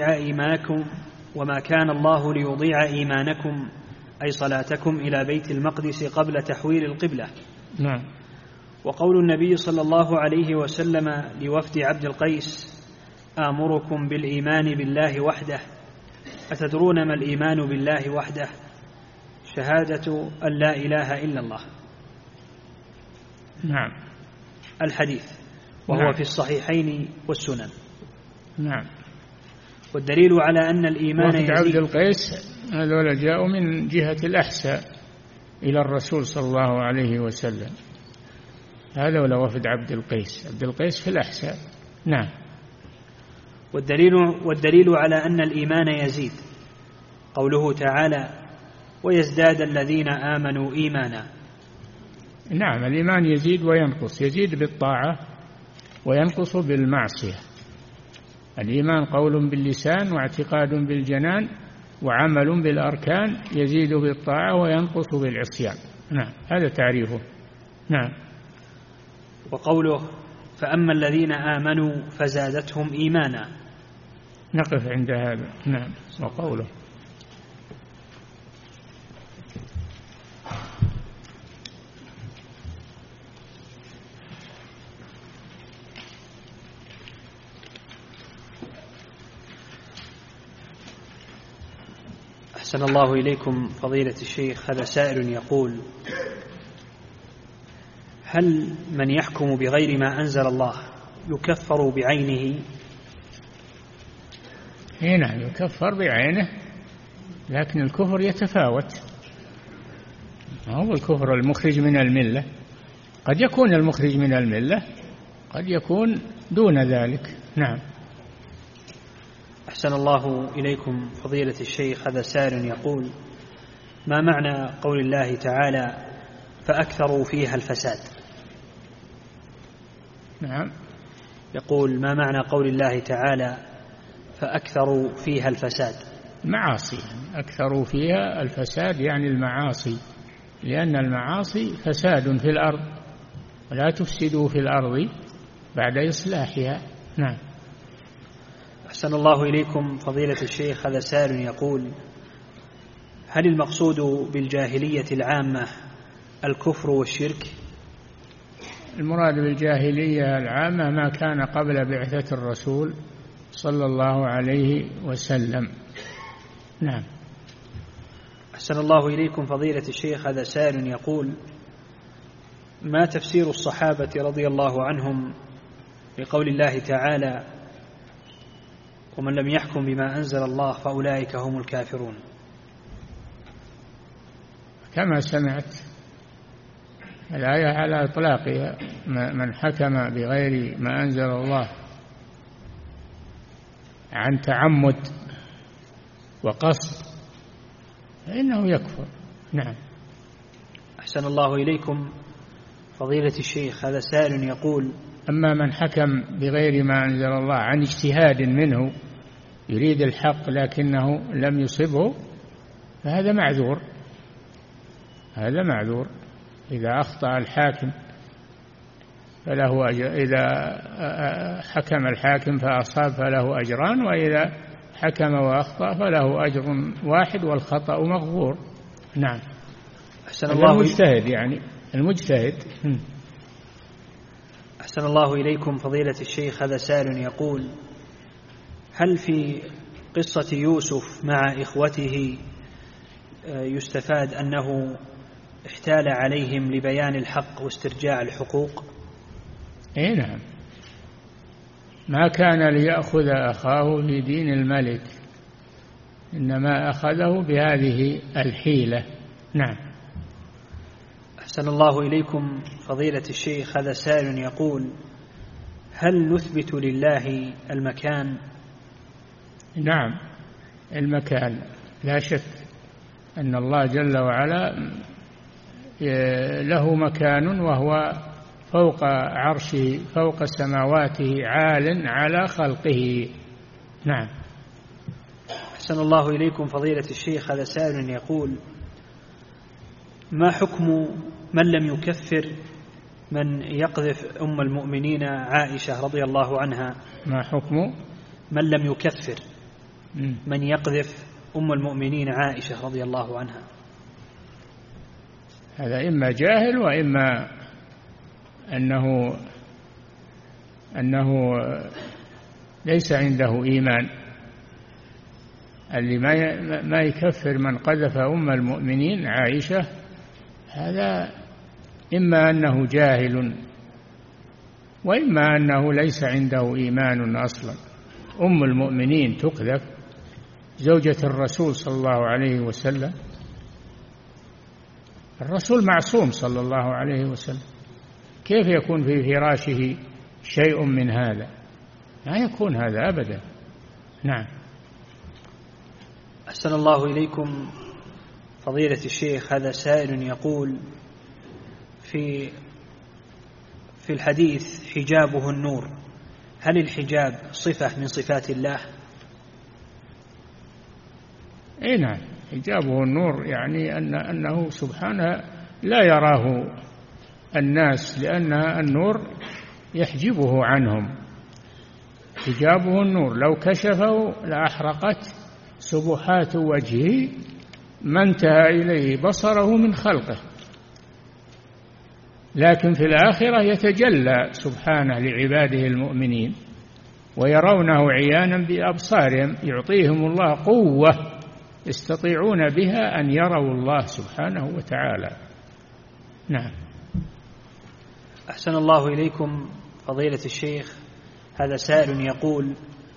ليضيع إيمانكم أي صلاتكم إلى بيت المقدس قبل تحويل القبلة. نعم. وقول النبي صلى الله عليه وسلم لوفد عبد القيس: آمركم بالإيمان بالله وحده، أتدرون ما الإيمان بالله وحده؟ شهادة أن لا إله إلا الله. نعم. الحديث، وهو نعم. في الصحيحين والسنن. نعم. والدليل على أن الإيمان وفد عبد القيس هذول جاءوا من جهة الأحساء إلى الرسول صلى الله عليه وسلم، هذا ولا وفد عبد القيس في الأحساء. نعم. والدليل على أن الإيمان يزيد قوله تعالى: ويزداد الذين آمنوا إيمانا. نعم، الإيمان يزيد وينقص، يزيد بالطاعة وينقص بالمعصية. الإيمان قول باللسان واعتقاد بالجنان وعمل بالأركان، يزيد بالطاعة وينقص بالعصيان. نعم، هذا تعريفه. نعم. وقوله: فأما الذين آمنوا فزادتهم إيمانا. نقف عند هذا. نعم. وقوله: أحسن الله إليكم فضيلة الشيخ. هذا سائل يقول: هل من يحكم بغير ما أنزل الله يكفر بعينه؟ نعم، يكفر بعينه، لكن الكفر يتفاوت، هو الكفر المخرج من الملة، قد يكون المخرج من الملة، قد يكون دون ذلك. نعم. أحسن الله إليكم فضيلة الشيخ. هذا سائل يقول: ما معنى قول الله تعالى: فأكثروا فيها الفساد؟ نعم. يقول: ما معنى قول الله تعالى: فأكثروا فيها الفساد. معاصي أكثروا فيها الفساد، يعني المعاصي، لأن المعاصي فساد في الأرض، ولا تفسدوا في الأرض بعد إصلاحها. نعم. أحسن الله إليكم فضيلة الشيخ، هذا سائل يقول: هل المقصود بالجاهلية العامة الكفر والشرك؟ المراد بالجاهلية العامة ما كان قبل بعثة الرسول صلى الله عليه وسلم. نعم. أحسن الله إليكم فضيلة الشيخ، هذا سائل يقول: ما تفسير الصحابة رضي الله عنهم لقول الله تعالى: ومن لم يحكم بما أنزل الله فأولئك هم الكافرون؟ كما سمعت الآية على إطلاقها، من حكم بغير ما أنزل الله عن تعمد وقصد فإنه يكفر. نعم. أحسن الله إليكم فضيلة الشيخ، هذا سائل يقول: أما من حكم بغير ما أنزل الله عن اجتهاد منه يريد الحق لكنه لم يصبه فهذا معذور. هذا معذور. إذا أخطأ الحاكم فله أجر، إذا حكم الحاكم فأصاب فله أجران، وإذا حكم وأخطأ فله أجر واحد والخطأ مغفور. نعم. أحسن الله المجتهد، يعني المجتهد. أحسن الله إليكم فضيلة الشيخ، هذا سائل يقول: هل في قصة يوسف مع إخوته يستفاد أنه احتال عليهم لبيان الحق واسترجاع الحقوق؟ إيه نعم. ما كان ليأخذ أخاه في دين الملك، إنما أخذه بهذه الحيلة. نعم. أحسن الله إليكم فضيلة الشيخ، هذا سائل يقول: هل نثبت لله المكان؟ نعم، المكان لا شك أن الله جل وعلا له مكان، وهو فوق عرشه فوق سماواته عال على خلقه. نعم. أحسن الله إليكم فضيلة الشيخ، هذا سائل يقول: ما حكم من لم يكفر من يقذف أم المؤمنين عائشة رضي الله عنها؟ ما حكم من لم يكفر من يقذف أم المؤمنين عائشة رضي الله عنها؟ هذا إما جاهل وإما أنه ليس عنده إيمان. اللي ما يكفر من قذف أم المؤمنين عائشة هذا إما أنه جاهل وإما أنه ليس عنده إيمان أصلا. أم المؤمنين تقذف، زوجة الرسول صلى الله عليه وسلم، الرسول معصوم صلى الله عليه وسلم، كيف يكون في فراشه شيء من هذا؟ لا يكون هذا أبدا. نعم. أحسن الله إليكم فضيلة الشيخ، هذا سائل يقول: في الحديث حجابه النور، هل الحجاب صفة من صفات الله؟ إيه نعم، حجابه النور، يعني أنه سبحانه لا يراه الناس، لأن النور يحجبه عنهم. حجابه النور، لو كشفه لأحرقت سبحات وجهه ما انتهى إليه بصره من خلقه، لكن في الآخرة يتجلى سبحانه لعباده المؤمنين ويرونه عيانا بأبصارهم، يعطيهم الله قوة يستطيعون بها أن يروا الله سبحانه وتعالى. نعم. أحسن الله إليكم فضيلة الشيخ، هذا سائل يقول: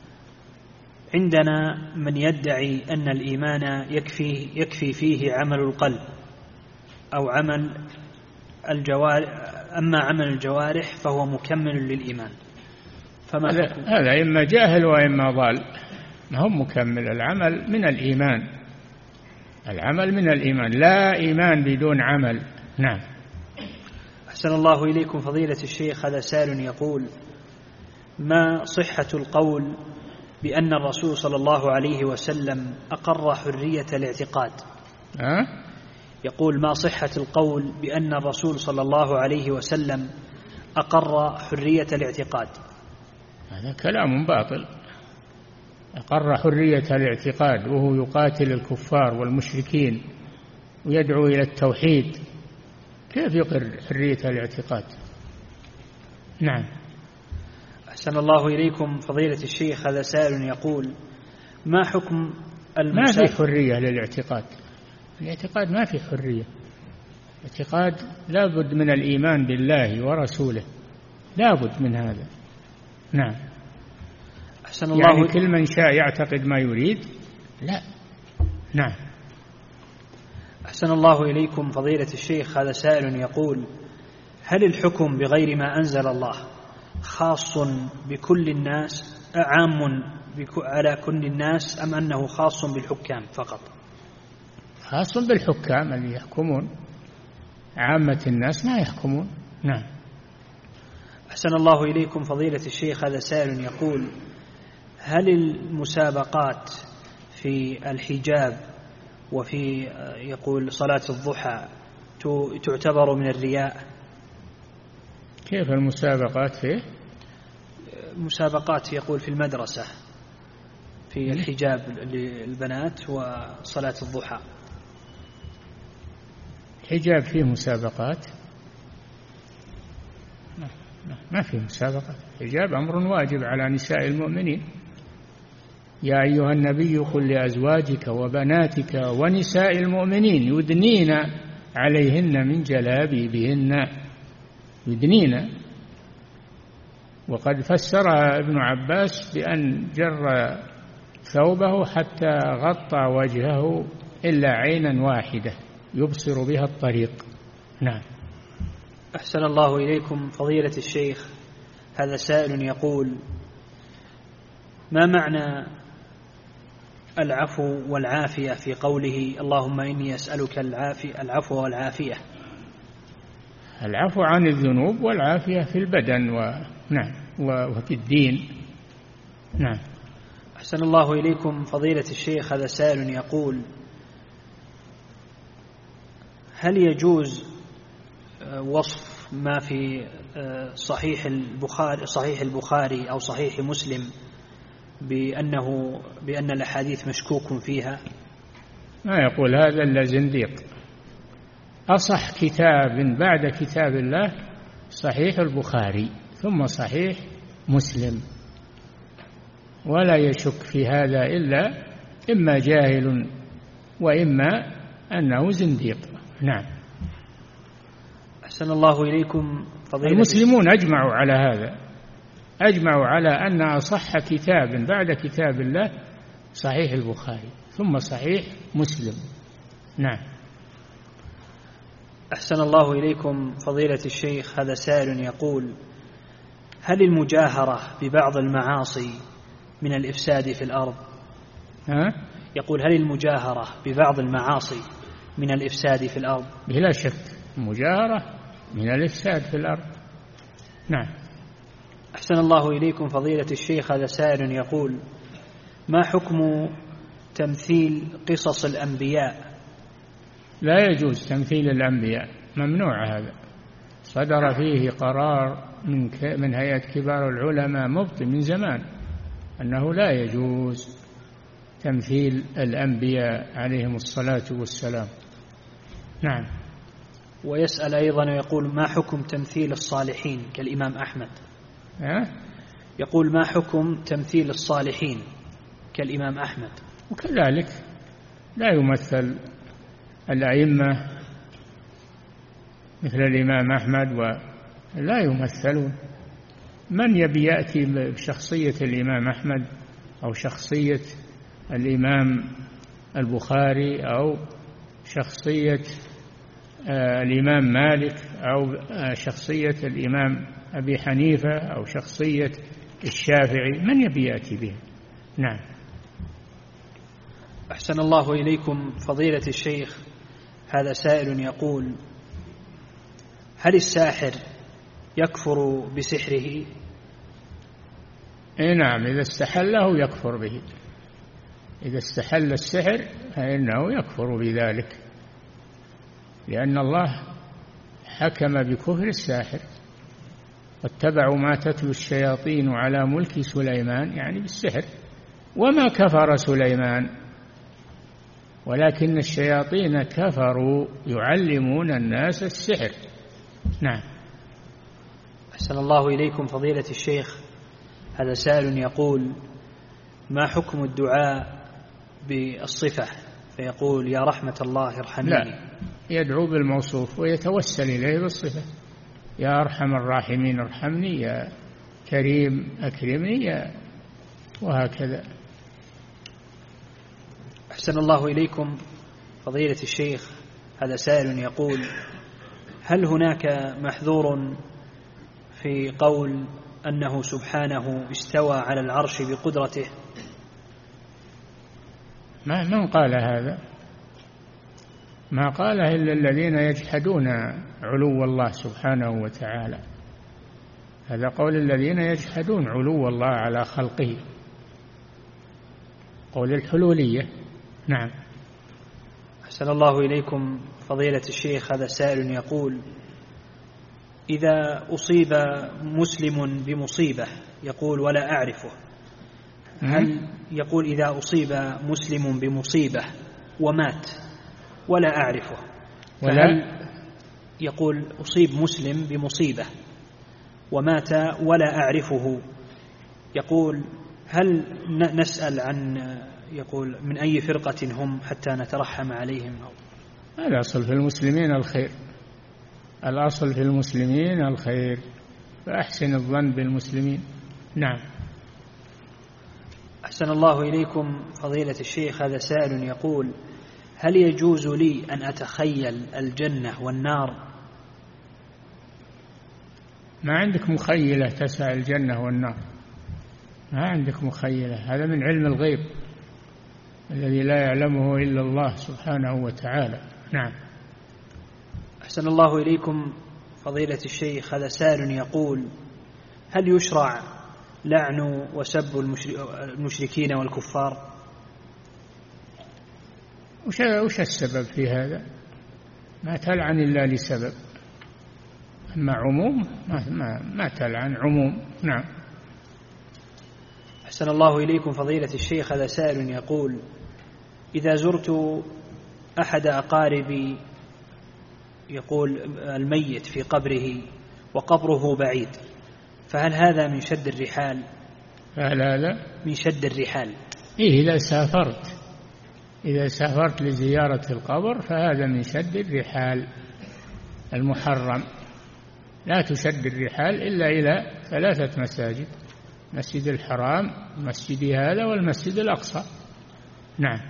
عندنا من يدعي أن الإيمان يكفي فيه عمل القلب أو عمل الجوارح، أما عمل الجوارح فهو مكمل للإيمان، فما هذا إما جاهل وإما ضال، ما هم مكمل. العمل من الإيمان، العمل من الإيمان، لا إيمان بدون عمل. نعم. أحسن الله إليكم فضيلة الشيخ، هذا سائل يقول: ما صحة القول بأن الرسول صلى الله عليه وسلم أقر حرية الاعتقاد. يقول: ما صحة القول بأن الرسول صلى الله عليه وسلم أقر حرية الاعتقاد؟ هذا كلام باطل. أقر حرية الاعتقاد وهو يقاتل الكفار والمشركين ويدعو إلى التوحيد، كيف يقر حرية الاعتقاد؟ نعم. أحسن الله إليكم فضيلة الشيخ، هذا سائل يقول: ما حكم ما في حرية للاعتقاد. الاعتقاد ما في حرية. الاعتقاد لا بد من الإيمان بالله ورسوله، لا بد من هذا. نعم. أحسن الله يعني كل من شاء يعتقد ما يريد؟ لا. نعم. أحسن الله إليكم فضيلة الشيخ، هذا سائل يقول: هل الحكم بغير ما أنزل الله خاص بكل الناس، عام على كل الناس، أم أنه خاص بالحكام فقط؟ خاص بالحكام اللي يحكمون، عامة الناس ما يحكمون. نعم. أحسن الله إليكم فضيلة الشيخ، هذا سائل يقول: هل المسابقات في الحجاب وفي يقول صلاة الضحى تعتبر من الرياء؟ كيف المسابقات فيه؟ مسابقات يقول في المدرسة في الحجاب للبنات وصلاة الضحى. الحجاب فيه مسابقات؟ ما فيه مسابقات. الحجاب أمر واجب على نساء المؤمنين. يا أيها النبي قل لأزواجك وبناتك ونساء المؤمنين يدنين عليهن من جلابيبهن. يدنين. وقد فسرها ابن عباس بأن جر ثوبه حتى غطى وجهه إلا عينا واحدة يبصر بها الطريق. نعم. أحسن الله إليكم فضيلة الشيخ، هذا سائل يقول: ما معنى العفو والعافية في قوله اللهم إني أسألك العفو والعافية؟ العفو عن الذنوب والعافية في البدن نعم وفي الدين. نعم. أحسن الله إليكم فضيلة الشيخ، هذا سائل يقول: هل يجوز وصف ما في صحيح البخاري أو صحيح مسلم بأن الأحاديث مشكوك فيها؟ ما يقول هذا إلا زنديق. أصح كتاب بعد كتاب الله صحيح البخاري ثم صحيح مسلم، ولا يشك في هذا إلا إما جاهل وإما أنه زنديق. نعم. أحسن الله إليكم فضيلة المسلمون أجمعوا على هذا، أجمعوا على أن أصح كتاب بعد كتاب الله صحيح البخاري ثم صحيح مسلم. نعم. أحسن الله إليكم فضيلة الشيخ، هذا سائل يقول: هل المجاهرة ببعض المعاصي من الإفساد في الأرض؟ يقول: هل المجاهرة ببعض المعاصي من الإفساد في الأرض؟ بلا شك المجاهرة من الإفساد في الأرض. نعم. أحسن الله إليكم فضيلة الشيخ، هذا سائل يقول: ما حكم تمثيل قصص الأنبياء؟ لا يجوز تمثيل الأنبياء، ممنوع هذا. صدر فيه قرار من هيئة كبار العلماء مبطي من زمان أنه لا يجوز تمثيل الأنبياء عليهم الصلاة والسلام. نعم. ويسأل أيضا ويقول: ما حكم تمثيل الصالحين كالإمام أحمد؟ يقول: ما حكم تمثيل الصالحين كالإمام أحمد؟ وكذلك لا يمثل الأئمة مثل الإمام أحمد ولا يمثلون. من يبي يأتي بشخصية الإمام أحمد أو شخصية الإمام البخاري أو شخصية الإمام مالك أو شخصية الإمام أبي حنيفة أو شخصية الشافعي، من يبي يأتي به؟ نعم. أحسن الله إليكم فضيلة الشيخ، هذا سائل يقول: هل الساحر يكفر بسحره؟ نعم، إذا استحله يكفر به. إذا استحل السحر فإنه يكفر بذلك، لأن الله حكم بكفر الساحر. واتبعوا ما تتلو الشياطين على ملك سليمان، يعني بالسحر. وما كفر سليمان ولكن الشياطين كفروا يعلمون الناس السحر. نعم. أحسن الله إليكم فضيلة الشيخ، هذا سائل يقول: ما حكم الدعاء بالصفة فيقول يا رحمة الله ارحمني؟ لا، يدعو بالموصوف ويتوسل إليه بالصفة، يا أرحم الراحمين ارحمني، يا كريم أكرمني، وهكذا. أحسن الله إليكم فضيلة الشيخ، هذا سائل يقول: هل هناك محذور في قول أنه سبحانه استوى على العرش بقدرته؟ من قال هذا؟ ما قاله إلا الذين يجحدون علو الله سبحانه وتعالى. هذا قول الذين يجحدون علو الله على خلقه، قول الحلولية. نعم. أحسن الله إليكم فضيلة الشيخ، هذا سائل يقول: إذا أصيب مسلم بمصيبة يقول ولا أعرفه، هل يقول إذا أصيب مسلم بمصيبة ومات ولا أعرفه، فهل يقول أصيب مسلم بمصيبة ومات ولا أعرفه، يقول هل نسأل عن يقول من أي فرقة هم حتى نترحم عليهم؟ الأصل في المسلمين الخير، الأصل في المسلمين الخير، فأحسن الظن بالمسلمين. نعم. أحسن الله إليكم فضيلة الشيخ، هذا سائل يقول: هل يجوز لي أن أتخيل الجنة والنار؟ ما عندك مخيلة تسع الجنة والنار، ما عندك مخيلة، هذا من علم الغيب الذي لا يعلمه إلا الله سبحانه وتعالى. نعم. أحسن الله إليكم فضيلة الشيخ، هذا سائل يقول: هل يشرع لعن وسب المشركين والكفار؟ وش السبب في هذا؟ ما تلعن إلا لسبب، أما عموم ما تلعن عموم. نعم. أحسن الله إليكم فضيلة الشيخ، هذا سائل يقول: إذا زرت أحد أقاربي يقول الميت في قبره وقبره بعيد، فهل هذا من شد الرحال؟ فهل هذا من شد الرحال؟ إيه، إذا سافرت لزيارة القبر فهذا من شد الرحال المحرم. لا تشد الرحال إلا إلى 3 مساجد: مسجد الحرام، مسجد هذا، والمسجد الأقصى. نعم.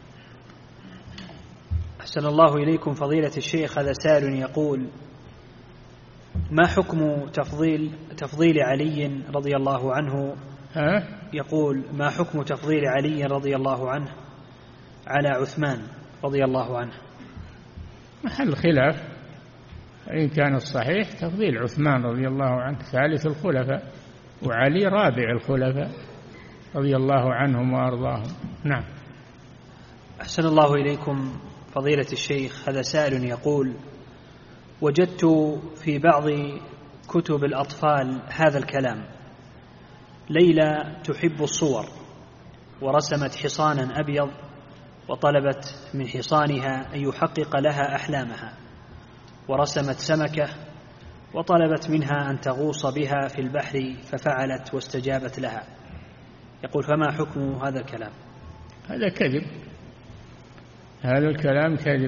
أحسن الله إليكم فضيلة الشيخ، هذا سائل يقول: ما حكم تفضيل علي رضي الله عنه؟ يقول: ما حكم تفضيل علي رضي الله عنه على عثمان رضي الله عنه؟ محل خلاف، إن كان الصحيح تفضيل عثمان رضي الله عنه ثالث الخلفاء، وعلي رابع الخلفاء رضي الله عنهم وأرضاهم. نعم. أحسن الله إليكم فضيلة الشيخ، هذا سائل يقول: وجدت في بعض كتب الأطفال هذا الكلام: ليلى تحب الصور، ورسمت حصانا أبيض، وطلبت من حصانها أن يحقق لها أحلامها، ورسمت سمكة وطلبت منها أن تغوص بها في البحر، ففعلت واستجابت لها. يقول: فما حكم هذا الكلام؟ هذا كذب، هذا الكلام كذب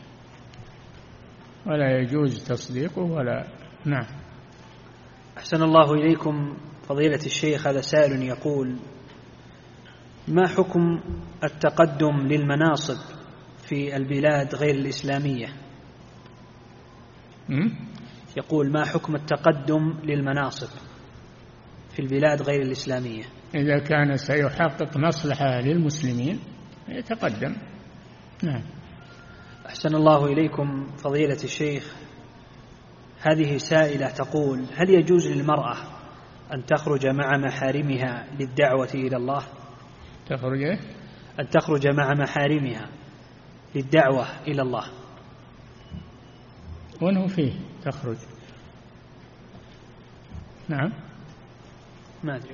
ولا يجوز تصديقه ولا. نعم. أحسن الله إليكم فضيلة الشيخ، هذا سائل يقول: ما حكم التقدم للمناصب في البلاد غير الإسلامية؟ يقول: ما حكم التقدم للمناصب في البلاد غير الإسلامية؟ إذا كان سيحقق مصلحة للمسلمين يتقدم. نعم. أحسن الله إليكم فضيلة الشيخ، هذه سائلة تقول: هل يجوز للمرأة أن تخرج مع محارمها للدعوة إلى الله؟ تخرج أن تخرج مع محارمها للدعوة إلى الله. وأنه فيه تخرج. نعم. ما أدري.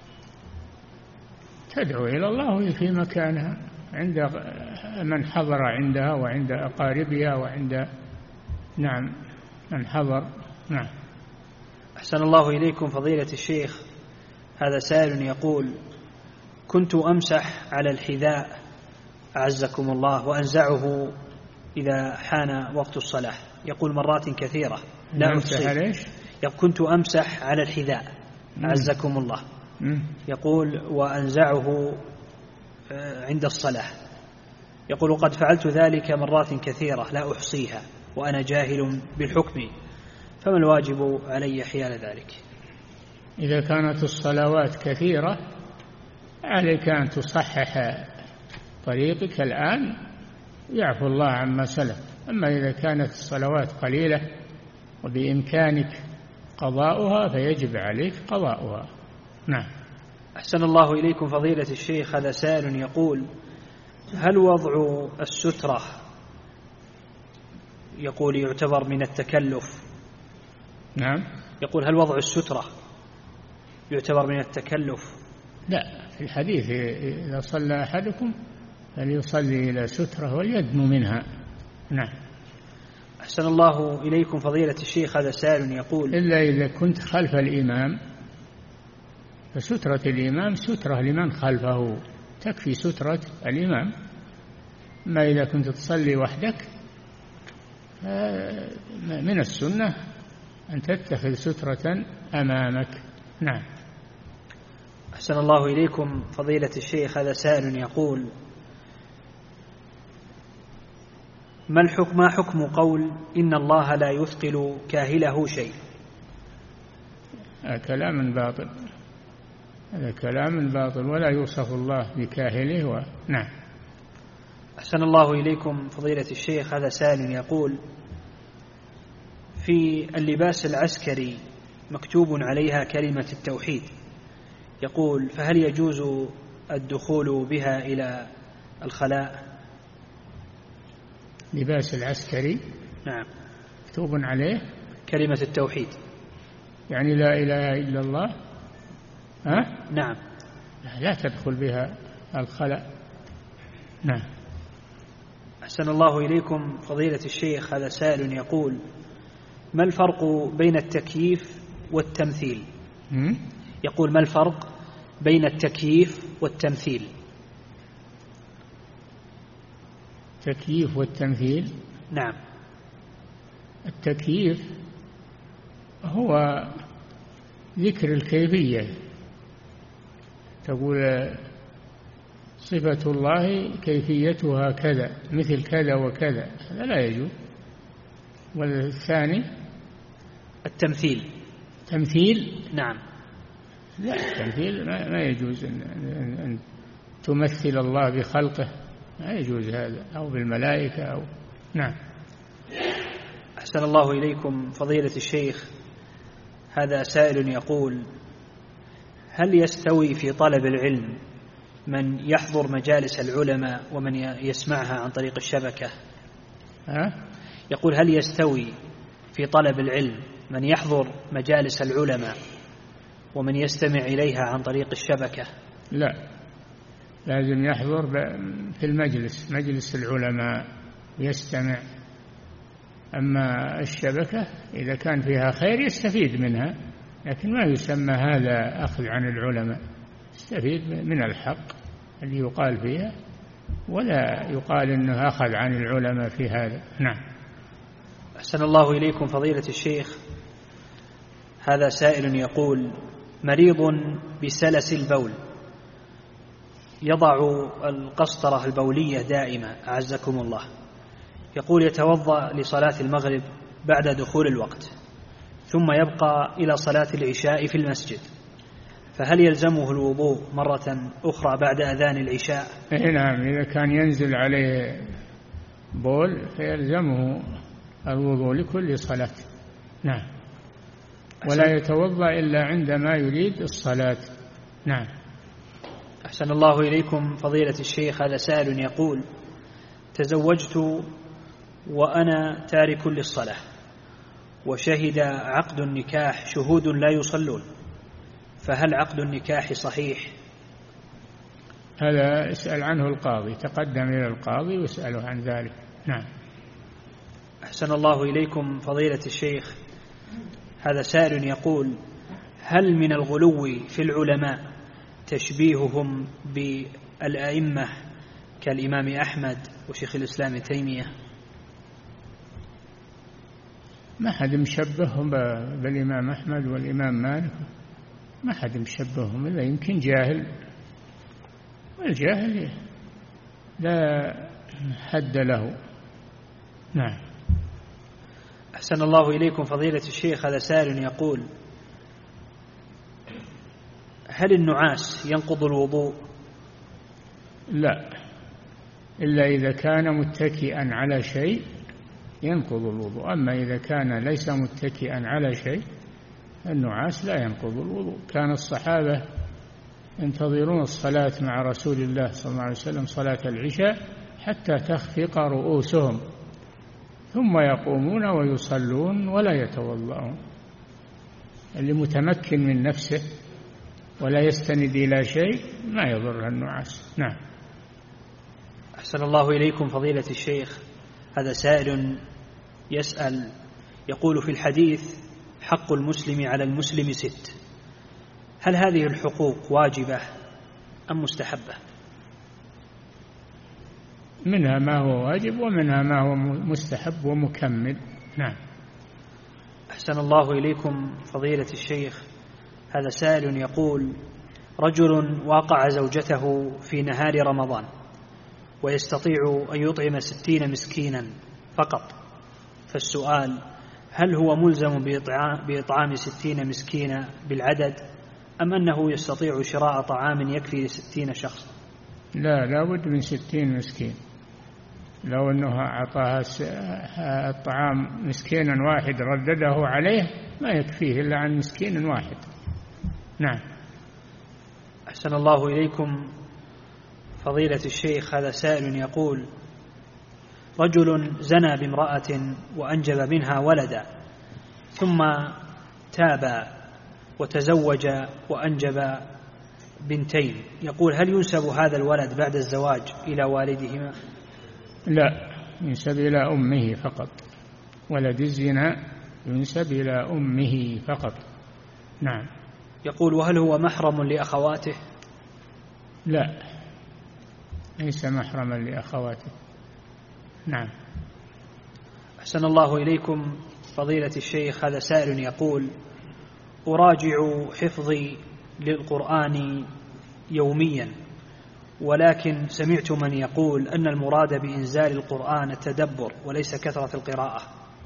تدعو إلى الله وهي في مكانها عند من حضر عندها وعند أقاربها وعند نعم من حضر. نعم. أحسن الله إليكم فضيلة الشيخ، هذا سائل يقول: كنت أمسح على الحذاء أعزكم الله وأنزعه إذا حان وقت الصلاة، يقول مرات كثيرة لا أحصي. كنت أمسح على الحذاء أعزكم الله، يقول وأنزعه عند الصلاة، يقول قد فعلت ذلك مرات كثيرة لا أحصيها وأنا جاهل بالحكم، فما الواجب علي حيال ذلك؟ إذا كانت الصلوات كثيرة عليك أن تصحح طريقك الآن يعفو الله عما سلف. أما إذا كانت الصلوات قليلة وبإمكانك قضاؤها فيجب عليك قضاؤها. نعم. أحسن الله إليكم فضيلة الشيخ، هذا سائل يقول: هل وضع السترة يقول يعتبر من التكلف؟ نعم. يقول هل وضع السترة يعتبر من التكلف؟ لا، في الحديث إذا صلى أحدكم فليصلي إلى سترة وليدنو منها. نعم. أحسن الله إليكم فضيلة الشيخ، هذا سائل يقول: إلا إذا كنت خلف الإمام فسترة الإمام سترة لمن خلفه، تكفي سترة الإمام. ما إذا كنت تصلي وحدك من السنة أن تتخذ سترة أمامك. نعم. أحسن الله إليكم فضيلة الشيخ، هذا سائل يقول: ما حكم قول إن الله لا يثقل كاهله شيء؟ كلام باطل، هذا كلام باطل ولا يوصف الله بكاهله. نعم. أحسن الله إليكم فضيلة الشيخ، هذا سائل يقول: في اللباس العسكري مكتوب عليها كلمة التوحيد، يقول فهل يجوز الدخول بها إلى الخلاء؟ لباس العسكري نعم مكتوب عليه كلمة التوحيد، يعني لا إله إلا الله. نعم. لا تدخل بها الخلاء. نعم. أحسن الله إليكم فضيلة الشيخ، هذا سائل يقول: ما الفرق بين التكييف والتمثيل؟ يقول ما الفرق بين التكييف والتمثيل؟ التكييف والتمثيل. نعم. التكييف هو ذكر الكيفية، تقول صفة الله كيفيتها كذا مثل كذا وكذا، هذا لا يجوز. والثاني التمثيل. تمثيل. نعم. لا، التمثيل ما يجوز أن تمثل الله بخلقه، ما يجوز هذا، أو بالملائكة أو. نعم. أحسن الله إليكم فضيلة الشيخ، هذا سائل يقول: هل يستوي في طلب العلم من يحضر مجالس العلماء ومن يسمعها عن طريق الشبكة؟ يقول هل يستوي في طلب العلم من يحضر مجالس العلماء ومن يستمع إليها عن طريق الشبكة؟ لا، لازم يحضر في المجلس، مجلس العلماء، يستمع. أما الشبكة إذا كان فيها خير يستفيد منها، لكن ما يسمى هذا أخذ عن العلماء، يستفيد من الحق اللي يقال فيها، ولا يقال إنه أخذ عن العلماء في هذا. نعم. أحسن الله إليكم فضيلة الشيخ، هذا سائل يقول: مريض بسلس البول يضع القسطرة البولية دائما أعزكم الله، يقول يتوضأ لصلاة المغرب بعد دخول الوقت ثم يبقى إلى صلاة العشاء في المسجد، فهل يلزمه الوضوء مرة أخرى بعد أذان العشاء؟ نعم، إذا كان ينزل عليه بول فيلزمه الوضوء لكل صلاة. نعم. ولا يتوضأ إلا عندما يريد الصلاة. نعم. أحسن الله إليكم فضيلة الشيخ، هذا سائل يقول: تزوجت وأنا تارك للصلاة، وشهد عقد النكاح شهود لا يصلون، فهل عقد النكاح صحيح؟ هذا اسأل عنه القاضي، تقدم إلى القاضي واسأله عن ذلك. نعم. أحسن الله إليكم فضيلة الشيخ، هذا سائل يقول: هل من الغلو في العلماء تشبيههم بالأئمة كالإمام أحمد وشيخ الإسلام تيمية؟ ما حد مشبههم بالإمام أحمد والإمام مالك، ما حد مشبههم، إلا يمكن جاهل، والجاهل لا حد له. نعم. أحسن الله إليكم فضيلة الشيخ، هذا سائل يقول: هل النعاس ينقض الوضوء؟ لا، إلا إذا كان متكئا على شيء ينقض الوضوء، أما إذا كان ليس متكئا على شيء النعاس لا ينقض الوضوء. كان الصحابة ينتظرون الصلاة مع رسول الله صلى الله عليه وسلم صلاة العشاء حتى تخفق رؤوسهم، ثم يقومون ويصلون ولا يتوضؤون. اللي متمكن من نفسه ولا يستند إلى شيء ما يضر النعاس. نعم. أحسن الله إليكم فضيلة الشيخ، هذا سائل يسأل يقول: في الحديث حق المسلم على المسلم 6، هل هذه الحقوق واجبة أم مستحبة؟ منها ما هو واجب ومنها ما هو مستحب ومكمل. نعم. أحسن الله إليكم فضيلة الشيخ، هذا سائل يقول: رجل واقع زوجته في نهار رمضان ويستطيع أن يطعم 60 مسكينا فقط، فالسؤال: هل هو ملزم بإطعام 60 مسكينا بالعدد، أم أنه يستطيع شراء طعام يكفي ل60 شخص؟ لا بد من 60 مسكين. لو أنه أعطاها الطعام مسكينا واحد ردده عليه ما يكفيه إلا عن مسكين واحد. نعم. أحسن الله إليكم فضيلة الشيخ، هذا سائل يقول: رجل زنى بامرأة وأنجب منها ولدا، ثم تاب وتزوج وأنجب بنتين، يقول: هل ينسب هذا الولد بعد الزواج إلى والدهما؟ لا، ينسب إلى أمه فقط. ولد الزنا ينسب إلى أمه فقط. نعم. يقول: وهل هو محرم لأخواته؟ لا، ليس محرما لأخواته. نعم. أحسن الله إليكم فضيلة الشيخ، هذا سائل يقول: أراجع حفظي للقرآن يوميا، ولكن سمعت من يقول أن المراد بإنزال القرآن التدبر وليس كثرة القراءة.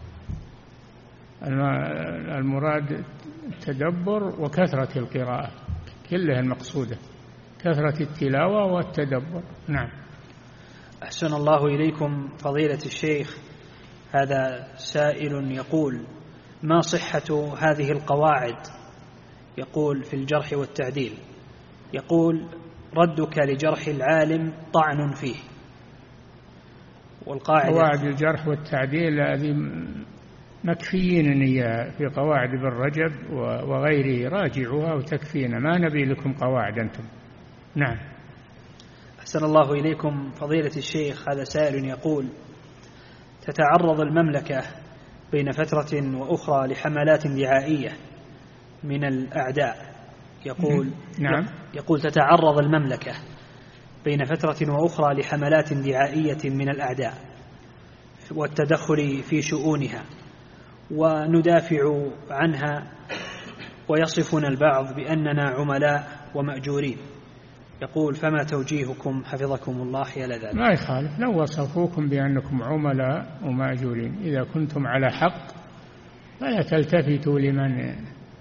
المراد التدبر وكثرة القراءة كلها المقصودة، كثرة التلاوة والتدبر. نعم. أحسن الله إليكم فضيلة الشيخ، هذا سائل يقول: ما صحة هذه القواعد؟ يقول: في الجرح والتعديل، يقول: ردك لجرح العالم طعن فيه. والقاعدة قواعد الجرح والتعديل هذه مكفيين إياها في قواعد ابن رجب وغيره، راجعوها وتكفينا، ما نبي لكم قواعد أنتم. نعم. أحسن الله إليكم فضيلة الشيخ، هذا سائل يقول: تتعرض المملكة بين فترة وأخرى لحملات دعائية من الأعداء، يقول: نعم. يقول: تتعرض المملكة بين فترة وأخرى لحملات دعائية من الأعداء والتدخل في شؤونها، وندافع عنها، ويصفنا البعض بأننا عملاء ومأجورين. يقول: فما توجيهكم حفظكم الله حيال ذلك؟ ما يخالف لو وصفوكم بأنكم عملاء ومأجورين، إذا كنتم على حق فلا تلتفتوا لمن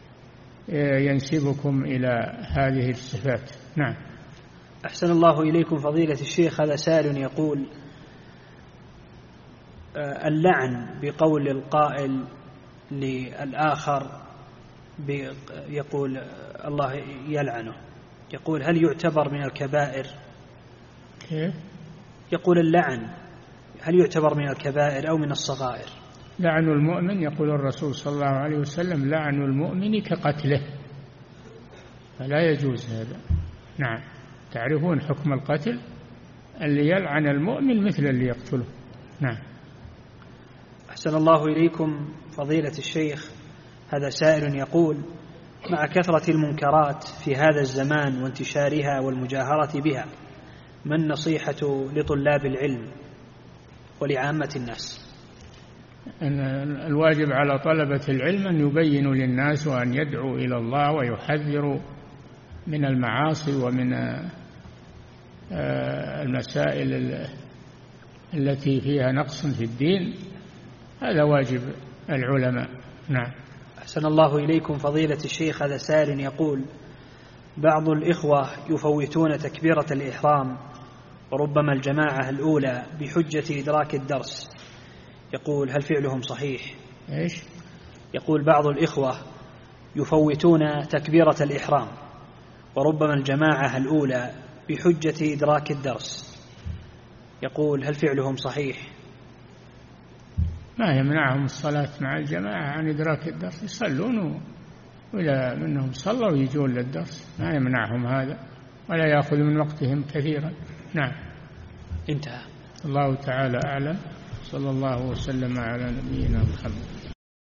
ينسبكم إلى هذه الصفات. نعم. أحسن الله إليكم فضيلة الشيخ، هذا سائل يقول: اللعن بقول القائل للآخر يقول الله يلعنه، يقول هل يعتبر من الكبائر؟ يقول اللعن هل يعتبر من الكبائر أو من الصغائر؟ لعن المؤمن، يقول الرسول صلى الله عليه وسلم: لعن المؤمن كقتله، فلا يجوز هذا. نعم، تعرفون حكم القتل، اللي يلعن المؤمن مثل اللي يقتله. نعم. أحسن الله إليكم فضيلة الشيخ، هذا سائل يقول: مع كثرة المنكرات في هذا الزمان وانتشارها والمجاهرة بها، ما النصيحة لطلاب العلم ولعامة الناس؟ أن الواجب على طلبة العلم أن يبينوا للناس وأن يدعوا إلى الله ويحذروا من المعاصي ومن المسائل التي فيها نقص في الدين. هذا واجب العلماء. نعم. أحسن الله إليكم فضيلة الشيخ، هذا سائل يقول: بعض الإخوة يفوتون تكبيرة الإحرام وربما الجماعة الأولى بحجة إدراك الدرس، يقول هل فعلهم صحيح؟ إيش؟ يقول بعض الإخوة يفوتون تكبيرة الإحرام وربما الجماعة الأولى بحجة إدراك الدرس، يقول هل فعلهم صحيح؟ ما يمنعهم الصلاة مع الجماعة عن إدراك الدرس، يصلون وإذا منهم صلوا ويجون للدرس، ما يمنعهم هذا ولا يأخذ من وقتهم كثيرا. نعم. انتهى. الله تعالى أعلم. صلى الله وسلم على نبينا محمد.